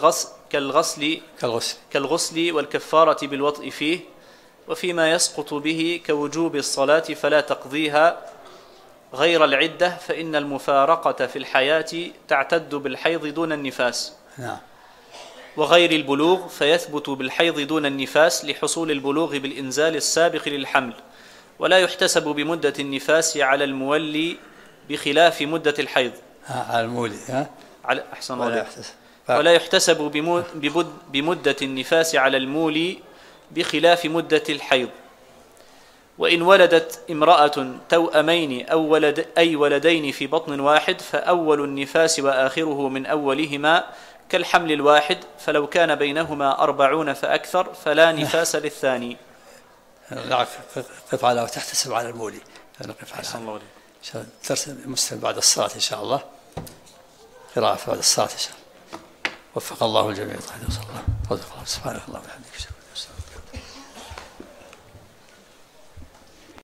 كالغسل والكفارة بالوطء فيه، وفيما يسقط به كوجوب الصلاة فلا تقضيها غير العدة، فإن المفارقة في الحياة تعتد بالحيض دون النفاس. نعم. وغير البلوغ فيثبت بالحيض دون النفاس لحصول البلوغ بالإنزال السابق للحمل، ولا يحتسب بمدة النفاس على المولي بخلاف مدة الحيض. على المولي أحسن الله. ولا يحتسب بمدة النفاس على المولي بخلاف مدة الحيض. وإن ولدت امرأة توأمين أي ولدين في بطن واحد فأول النفاس وآخره من أولهما كالحمل الواحد، فلو كان بينهما 40 فأكثر فلا نفاس للثاني. لا قف على وتحتسب على المولي. نقف على الله عليه. إن شاء الله درس مسلم بعد الصلاة إن شاء الله، قراءة بعد الصلاة إن شاء الله. وفق الله الجميع. صلى الله. سبحانك اللهم وبحمدك.